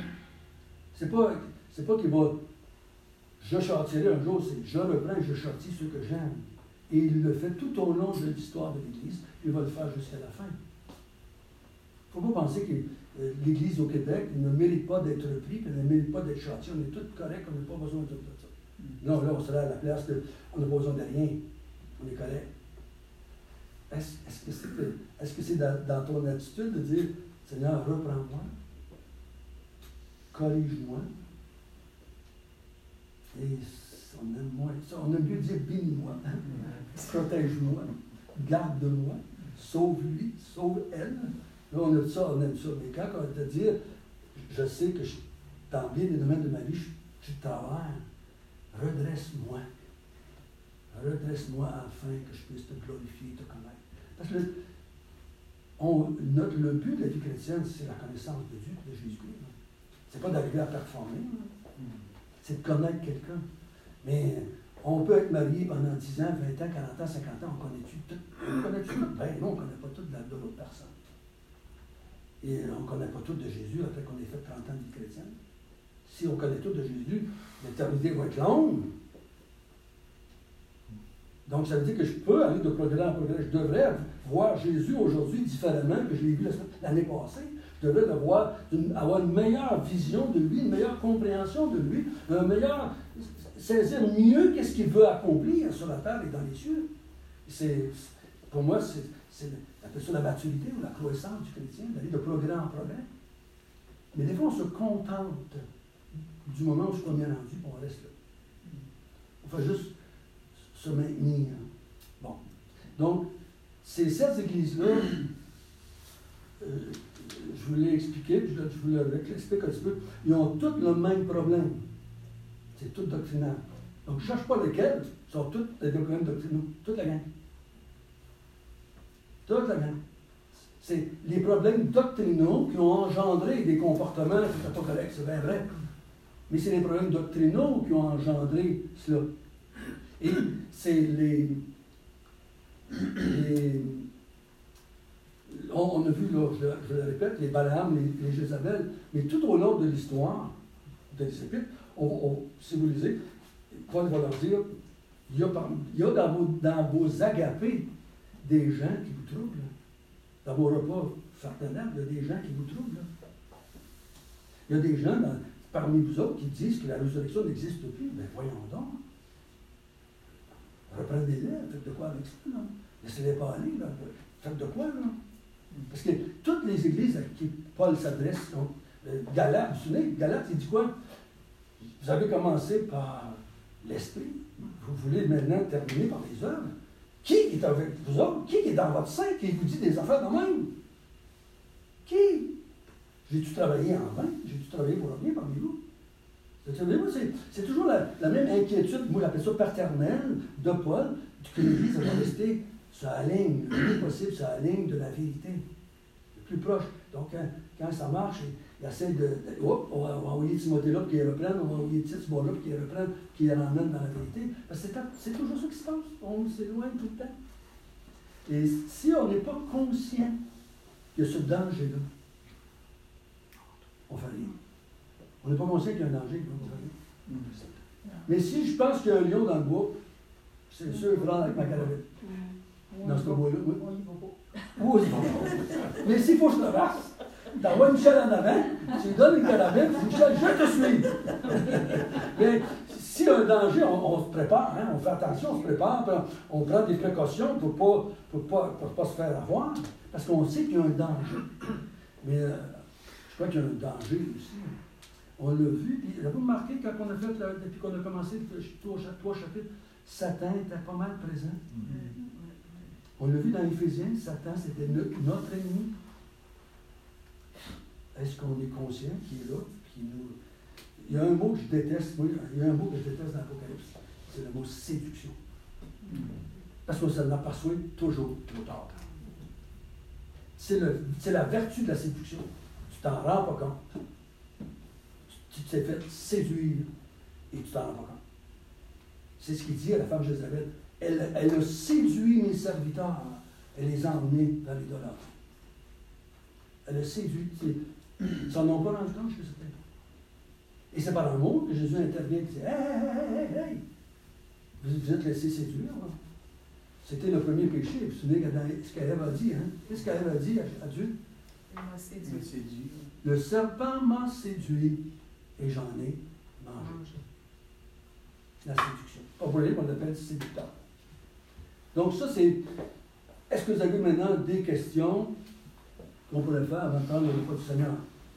C'est pas qu'il va je châtierai un jour, c'est je reprends, je châtie ceux que j'aime. Et il le fait tout au long de l'histoire de l'Église, il va le faire jusqu'à la fin. Il ne faut pas penser que l'Église au Québec ne mérite pas d'être repris, qu'elle ne mérite pas d'être châtiée. On est tous corrects, on n'a pas besoin de tout ça. Non, là, on serait à la place qu'on n'a pas besoin de rien. On est correct. Est-ce que c'est dans ton attitude de dire, Seigneur, reprends-moi, corrige-moi, et on aime mieux dire bénis-moi, protège-moi, garde-moi, sauve-lui, sauve elle. Là, on aime ça. Mais quand on va te dire, je sais que dans bien des domaines de ma vie, je suis de travers, redresse-moi. Redresse-moi afin que je puisse te glorifier, te connaître. Parce que le but de la vie chrétienne, c'est la connaissance de Dieu, de Jésus-Christ. C'est pas d'arriver à performer. C'est de connaître quelqu'un. Mais on peut être marié pendant 10 ans, 20 ans, 40 ans, 50 ans, on connaît-tu tout? On connaît-tu tout? Ben non, on ne connaît pas tout de l'autre personne. Et on ne connaît pas tout de Jésus après qu'on ait fait 30 ans de vie chrétienne. Si on connaît tout de Jésus, l'éternité va être longue. Donc, ça veut dire que je peux aller de progrès en progrès. Je devrais voir Jésus aujourd'hui différemment que je l'ai vu l'année passée. Je devrais avoir une meilleure vision de lui, une meilleure compréhension de lui, saisir mieux qu'est-ce qu'il veut accomplir sur la terre et dans les cieux. Pour moi, c'est appelle ça la maturité ou la croissance du chrétien, d'aller de progrès en progrès. Mais des fois, on se contente du moment où je suis bien rendu, puis on reste là. On fait juste se maintenir. Bon. Donc, ces 7 églises-là, je vous l'ai expliqué, puis je vous l'explique un petit peu, ils ont tous le même problème. C'est tout doctrinal. Donc, je ne cherche pas lesquels, ils sont tous des problèmes doctrinaux. Toute la gang. Toute la gang. C'est les problèmes doctrinaux qui ont engendré des comportements qui n'étaient pas corrects, c'est bien vrai. Mais c'est les problèmes doctrinaux qui ont engendré cela. Et c'est on a vu, là, je le répète, les Balaam, les Jézabel, mais tout au long de l'histoire des Épîtres, si vous lisez, Paul va leur dire, il y a dans vos agapés des gens qui vous troublent. Dans vos repas fraternels, il y a des gens qui vous troublent. Il y a des gens parmi vous autres qui disent que la résurrection n'existe plus. Bien, voyons donc. Reprenez-les, faites de quoi avec ça, là? Laissez-les pas aller, là. Faites de quoi, là? Parce que toutes les églises à qui Paul s'adresse, donc, Galates, vous vous souvenez, Galates, il dit quoi? Vous avez commencé par l'esprit. Vous voulez maintenant terminer par les œuvres. Qui est avec vous autres? Qui est dans votre sein qui vous dit des affaires de même? Qui? J'ai-tu travaillé en vain? J'ai-tu travaillé pour rien parmi vous? C'est toujours la même inquiétude, moi j'appelle ça paternelle, de Paul, que l'Église va rester sur la ligne, le plus possible sur la ligne de la vérité, le plus proche. Donc quand ça marche, il essaie on va envoyer Timothée là pour qu'il reprenne, on va envoyer Tite là pour qu'il reprenne, qu'il ramène dans la vérité. Parce que c'est toujours ça qui se passe, on s'éloigne tout le temps. Et si on n'est pas conscient de ce danger-là, on fait rien. On n'est pas conscient qu'il y a un danger. Mais si je pense qu'il y a un lion dans le bois, c'est sûr que je rentre avec ma carabine. Dans ce bois-là, oui. Oui, mais s'il faut que je traverse, t'envoies Michel en avant, tu lui donnes une carabine, tu dis Michel, je te suis. Mais s'il y a un danger, on se prépare, hein, on fait attention, on se prépare, on prend des précautions pour pas se faire avoir, parce qu'on sait qu'il y a un danger. Mais je crois qu'il y a un danger aussi. On l'a vu, puis avez-vous remarqué quand on a fait, depuis qu'on a commencé trois chapitres, Satan était pas mal présent. On l'a vu dans Éphésiens, Satan c'était notre ennemi. Est-ce qu'on est conscient qu'il est là? Il y a un mot que je déteste, moi, il y a un mot que je déteste dans l'Apocalypse, c'est le mot séduction. Parce qu'on s'en aperçoit toujours trop tard. C'est la vertu de la séduction. Tu t'en rends pas compte. Tu t'es fait séduire et tu t'en rends pas compte. C'est ce qu'il dit à la femme Jézabel. Elle a séduit mes serviteurs. Elle les a emmenés dans l'idolâtrie. Elle a séduit. Ils s'en ont pas rendu compte, je sais pas. Et c'est par l'amour que Jésus intervient et dit hey! Vous êtes laissés séduire. Là. C'était le premier péché. Vous vous souvenez ce qu'Ève a dit, hein? Qu'est-ce qu'Ève a dit à Dieu? Il m'a séduit. Le serpent m'a séduit et j'en ai mangé. La séduction. Pas pour rien qu'on l'appelle séducteur. Donc ça, c'est... Est-ce que vous avez maintenant des questions qu'on pourrait faire avant de prendre le repas du Seigneur?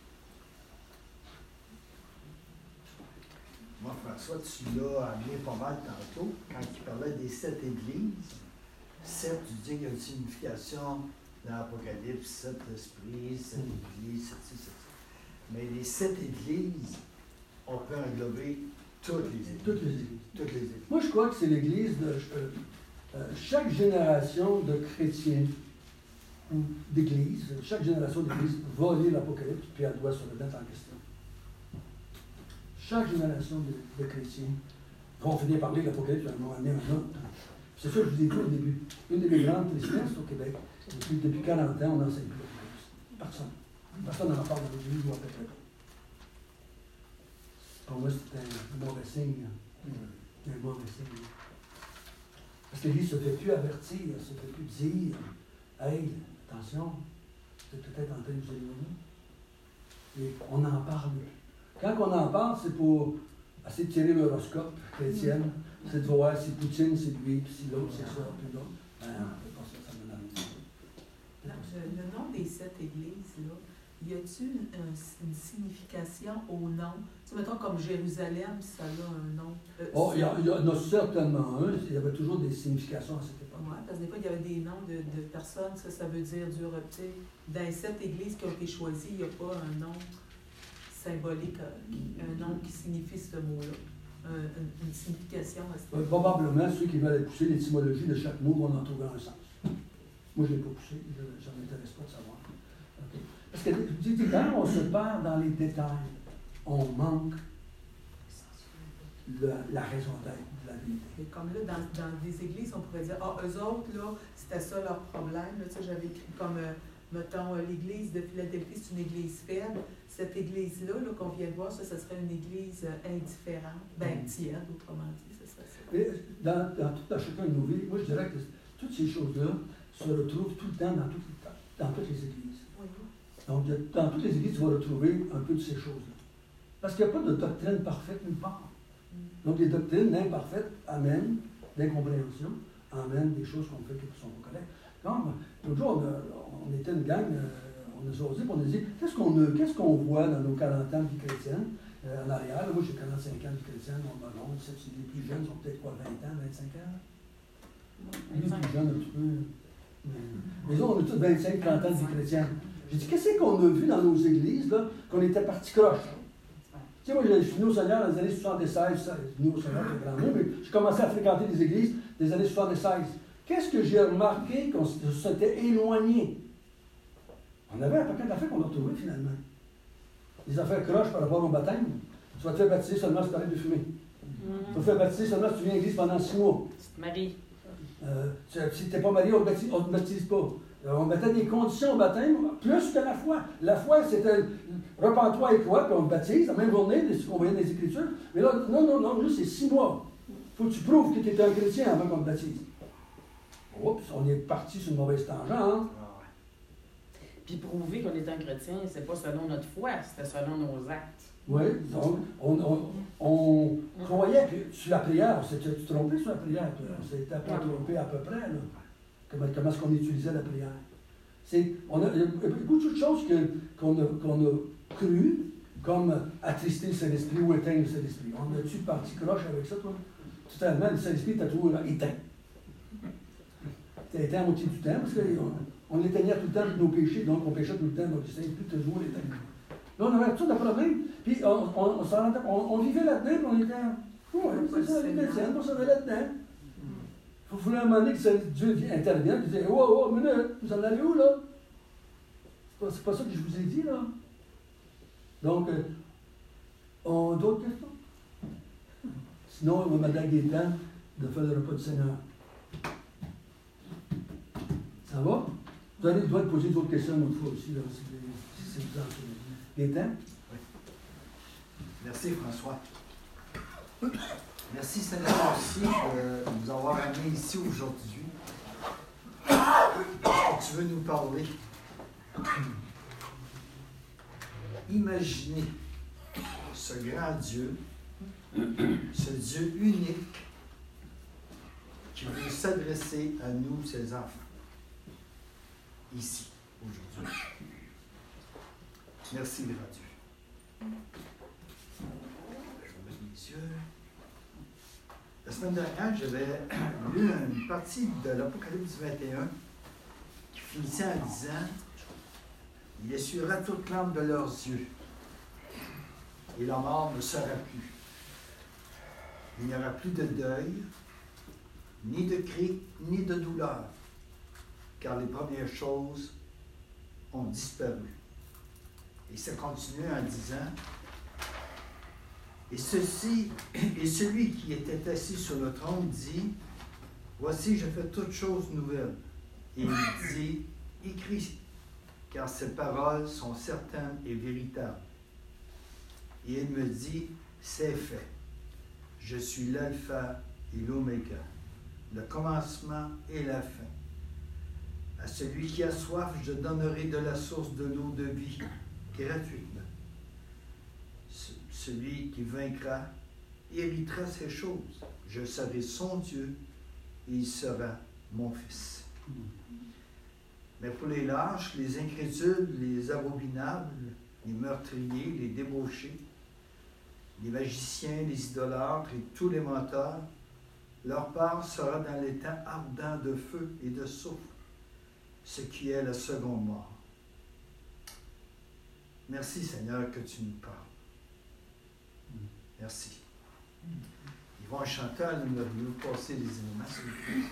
Moi, François, tu l'as amené pas mal tantôt, quand il parlait des 7 églises. 7, tu dis qu'il y a une signification dans l'Apocalypse, 7 esprits, 7 églises, 7 ci, 7 ça. Mais les 7 églises, on peut englober Toutes les églises. Toutes les églises. Toutes les églises. Moi, je crois que c'est l'Église de chaque génération de chrétiens ou d'Église, chaque génération d'Église va lire l'Apocalypse, puis elle doit se remettre en question. Chaque génération de chrétiens vont finir par lire l'Apocalypse à un moment donné, un autre. C'est ça que je vous ai dit au début. Une des grandes tristes au Québec, depuis 40 ans, on n'enseigne plus l'Apocalypse. Personne. Personne n'en parle dans l'Église ou à peu près pas. Pour moi, c'est un mauvais signe. Un mauvais signe. Parce que l'Église ne se fait plus avertir, ne se fait plus dire hey, attention, vous êtes peut-être en train de vous éloigner. Et on en parle. Quand on en parle, c'est pour essayer de tirer l'horoscope chrétienne, c'est de voir si Poutine, c'est lui, puis si l'autre, c'est ça, puis l'autre. Ben, on ne peut pas ça me donne. Le nom des 7 églises, là, y a-t-il une signification au nom? Tu sais, mettons comme Jérusalem, ça a un nom. Il y en a certainement un. Il y avait toujours des significations à cette époque. Oui, parce que des fois, il y avait des noms de personnes. Ça veut dire du reptile. Dans les 7 églises qui ont été choisies, il n'y a pas un nom symbolique, un nom qui signifie ce mot-là. Une signification à ce moment-là. Probablement, ceux qui veulent pousser l'étymologie de chaque mot vont en trouver un sens. Moi, je ne l'ai pas poussé. Ça ne m'intéresse pas de savoir. Okay. Parce que quand on se perd dans les détails, on manque la raison d'être de la vérité. Comme là, dans des églises, on pourrait dire, eux autres, là, c'était ça leur problème. Là, tu sais, j'avais écrit comme, mettons, l'église de Philadelphie, c'est une église faible. Cette église-là, là, qu'on vient de voir, ça serait une église indifférente, tiède, autrement dit, ce serait ça. Et dans chacun de nos vies, moi, je dirais que toutes ces choses-là se retrouvent tout le temps dans toutes les églises. Oui. Donc, dans toutes les églises, tu vas retrouver un peu de ces choses-là. Parce qu'il n'y a pas de doctrine parfaite nulle part. Donc, les doctrines imparfaites amènent l'incompréhension, amènent des choses qu'on fait qui ne sont pas correctes. Comme l'autre jour, on était une gang, on a osé, on a dit qu'est-ce qu'on voit dans nos 40 ans de vie chrétienne en arrière? Là, moi, j'ai 45 ans de vie chrétienne, non, les plus jeunes sont peut-être quoi, 20 ans, 25 ans? Les plus jeunes, un petit peu. Mais là, on a tous 25, 30 ans de vie chrétienne. J'ai dit, qu'est-ce qu'on a vu dans nos églises, là, qu'on était parti croche? Tu sais, moi, je suis venu au Seigneur dans les années 76, je suis venu au Seigneur, c'est grand mot, mais j'ai commencé à fréquenter des églises des années 76. Qu'est-ce que j'ai remarqué qu'on s'était éloigné? On avait un paquet d'affaires qu'on a retrouvées, finalement. Des affaires croches par rapport au baptême. Tu vas te faire baptiser seulement si tu arrêtes de fumer. Tu vas te faire baptiser seulement si tu viens à l'église pendant 6 mois. Marie. Si tu n'es pas marié, on ne te baptise pas. On mettait des conditions au baptême, plus que la foi. La foi, c'était repens-toi et crois, puis on te baptise, la même journée, c'est ce qu'on voyait dans les Écritures. Mais là, non, nous, c'est 6 mois. Il faut que tu prouves que tu es un chrétien avant qu'on te baptise. Oups, on est parti sur une mauvaise tangente. Hein? Puis prouver qu'on est un chrétien, c'est pas selon notre foi, c'était selon nos actes. Oui, donc, on croyait que sur la prière, on s'était trompé sur la prière, on s'était pas trompé à peu près, là. Comment est-ce qu'on utilisait la prière? Il y a beaucoup de choses qu'on a crues, comme attrister le Saint-Esprit ou éteindre le Saint-Esprit. On a-tu parti croche avec ça, toi? Totalement, le Saint-Esprit t'a toujours éteint. T'as éteint à moitié du temps, parce qu'on éteignait tout le temps nos péchés, donc on péchait tout le temps, donc le Saint-Esprit toujours l'éteint. Là, on avait tout de problèmes, puis on vivait là-dedans, puis on était... Oui, c'est ça, les chrétiens, on s'en allait là-dedans. Il faut un moment donné que Dieu intervient et dit « Oh, minute, vous en allez où, là? » C'est pas ça que je vous ai dit, là. Donc, d'autres questions? Sinon, on va demander à Gaétan de faire le repas du Seigneur. Ça va? Vous allez devoir poser d'autres questions une autre fois aussi, là, si c'est vous en souvenez. Gaétan? Oui. Merci, François. Merci Seigneur aussi de nous avoir amenés ici aujourd'hui. Tu veux nous parler. Imaginez ce grand Dieu, ce Dieu unique qui veut s'adresser à nous, ses enfants, ici, aujourd'hui. Merci, grand Dieu. Je vais mettre mes yeux. La semaine dernière, j'avais lu une partie de l'Apocalypse 21 qui finissait en disant « Il essuiera toute l'âme de leurs yeux, et la mort ne sera plus. Il n'y aura plus de deuil, ni de cris, ni de douleur, car les premières choses ont disparu. Et ça continue en disant, et celui qui était assis sur le trône dit, voici, je fais toutes choses nouvelles. Et il dit, écris, car ces paroles sont certaines et véritables. Et il me dit, c'est fait. Je suis l'alpha et l'oméga, le commencement et la fin. À celui qui a soif, je donnerai de la source de l'eau de vie, gratuitement. Celui qui vaincra héritera ces choses. Je serai son Dieu et il sera mon fils. Mais pour les lâches, les incrédules, les abominables, les meurtriers, les débauchés, les magiciens, les idolâtres et tous les menteurs, leur part sera dans les temps ardents de feu et de soufre, ce qui est la seconde mort. Merci Seigneur que tu nous parles. Merci. Yvon Chantal nous passer les éléments, s'il vous plaît.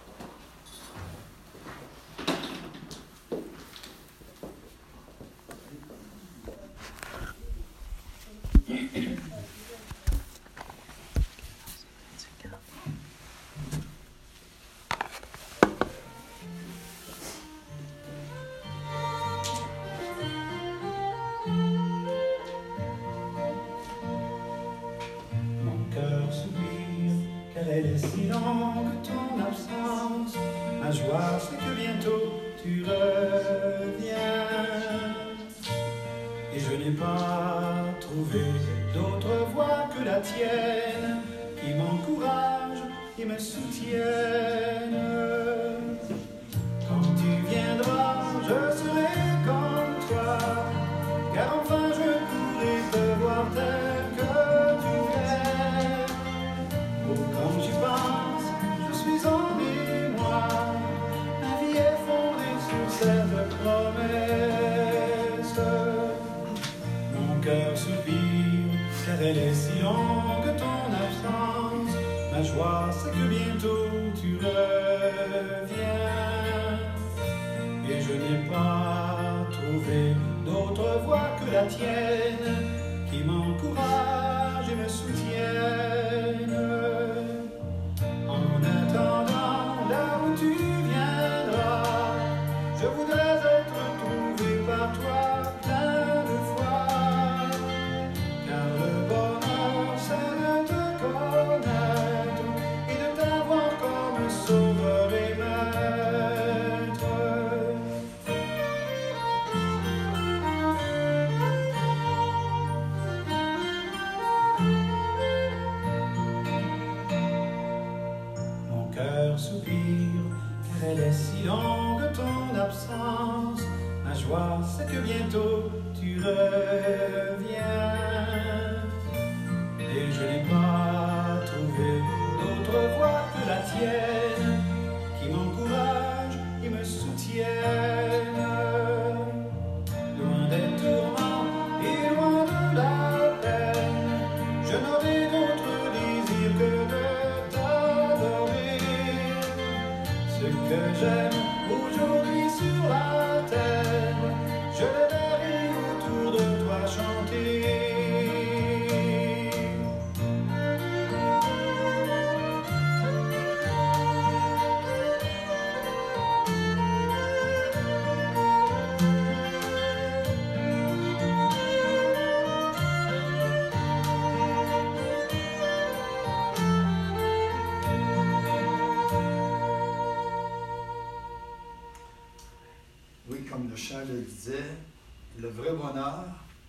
Le vrai bonheur,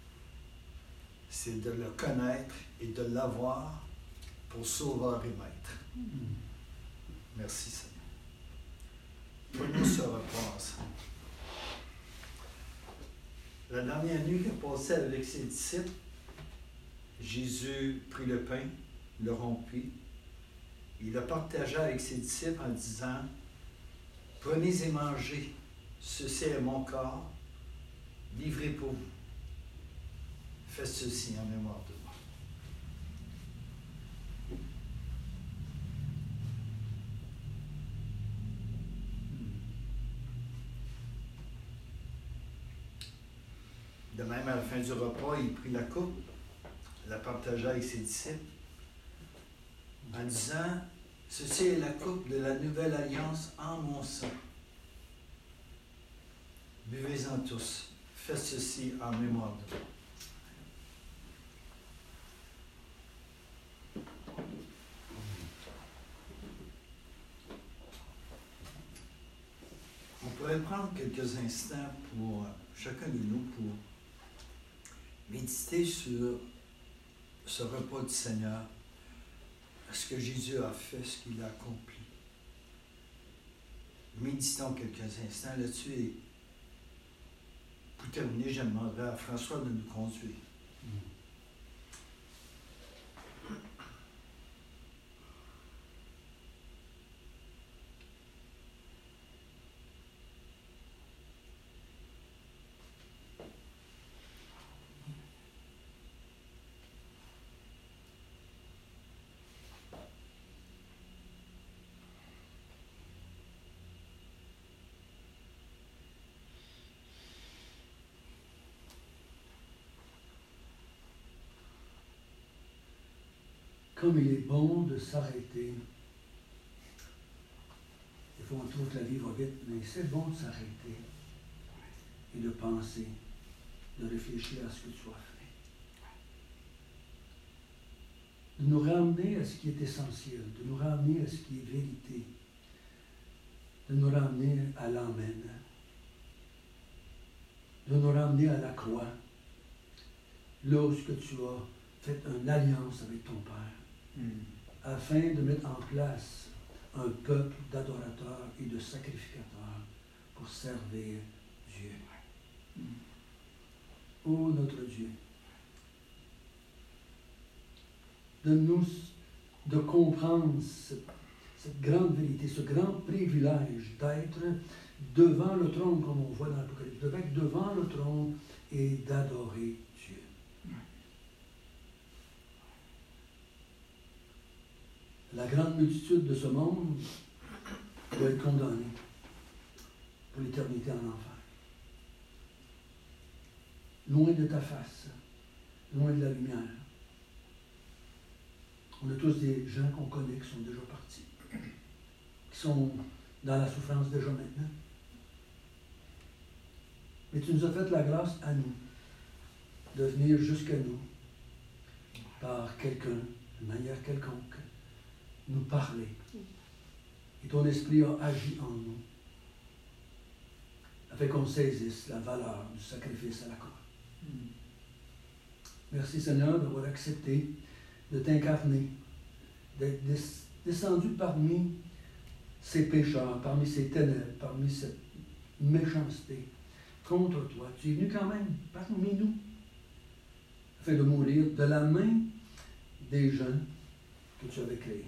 c'est de le connaître et de l'avoir pour sauveur et maître. Merci Seigneur. Pour nous se repasse. La dernière nuit qu'il a passée avec ses disciples, Jésus prit le pain, le rompit, il le partagea avec ses disciples en disant, « Prenez et mangez, ceci est mon corps, livré pour vous. Faites ceci en mémoire de moi. » même à la fin du repas, il prit la coupe, la partagea avec ses disciples, en disant, « Ceci est la coupe de la nouvelle alliance en mon sang. Buvez-en tous. Faites ceci en mémoire de moi. » On pourrait prendre quelques instants pour chacun de nous pour méditer sur ce repas du Seigneur, ce que Jésus a fait, ce qu'il a accompli. Méditons quelques instants là-dessus et pour terminer, je demanderai à François de nous conduire. Comme il est bon de s'arrêter. Des fois, on trouve que la vie va vite, mais c'est bon de s'arrêter et de penser, de réfléchir à ce que tu as fait. De nous ramener à ce qui est essentiel, de nous ramener à ce qui est vérité, de nous ramener à l'Amen, de nous ramener à la croix, là où tu as fait une alliance avec ton Père, afin de mettre en place un peuple d'adorateurs et de sacrificateurs pour servir Dieu. Ô notre Dieu, donne-nous de comprendre cette grande vérité, ce grand privilège d'être devant le trône, comme on voit dans l'Apocalypse, d'être devant le trône et d'adorer Dieu. La grande multitude de ce monde doit être condamnée pour l'éternité en enfer. Loin de ta face, loin de la lumière. On a tous des gens qu'on connaît qui sont déjà partis, qui sont dans la souffrance déjà maintenant. Mais tu nous as fait la grâce à nous de venir jusqu'à nous par quelqu'un, de manière quelconque, nous parler. Et ton esprit a agi en nous, afin qu'on saisisse la valeur du sacrifice à la croix. Merci Seigneur d'avoir accepté de t'incarner, d'être descendu parmi ces pécheurs, parmi ces ténèbres, parmi cette méchanceté contre toi. Tu es venu quand même parmi nous, afin de mourir de la main des gens que tu avais créés.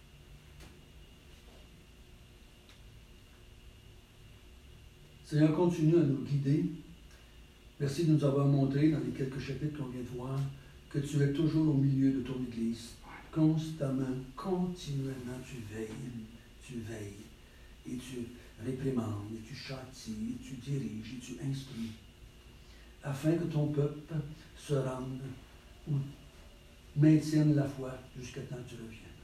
Seigneur, continue à nous guider. Merci de nous avoir montré dans les quelques chapitres qu'on vient de voir que tu es toujours au milieu de ton Église. Constamment, continuellement, tu veilles. Et tu réprimandes, et tu châties, et tu diriges, et tu instruis. Afin que ton peuple se rende ou maintienne la foi jusqu'à temps que tu reviennes.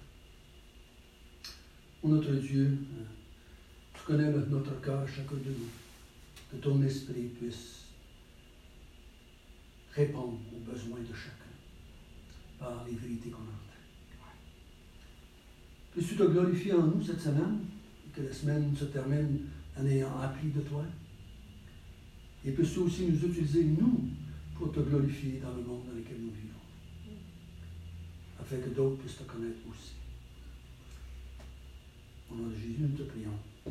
Ô notre Dieu, tu connais notre cœur, chacun de nous. Que ton esprit puisse répondre aux besoins de chacun par les vérités qu'on entend. Puisses-tu te glorifier en nous cette semaine, et que la semaine se termine en ayant appris de toi. Et puisses-tu aussi nous utiliser, nous, pour te glorifier dans le monde dans lequel nous vivons, afin que d'autres puissent te connaître aussi. Au nom de Jésus, nous te prions.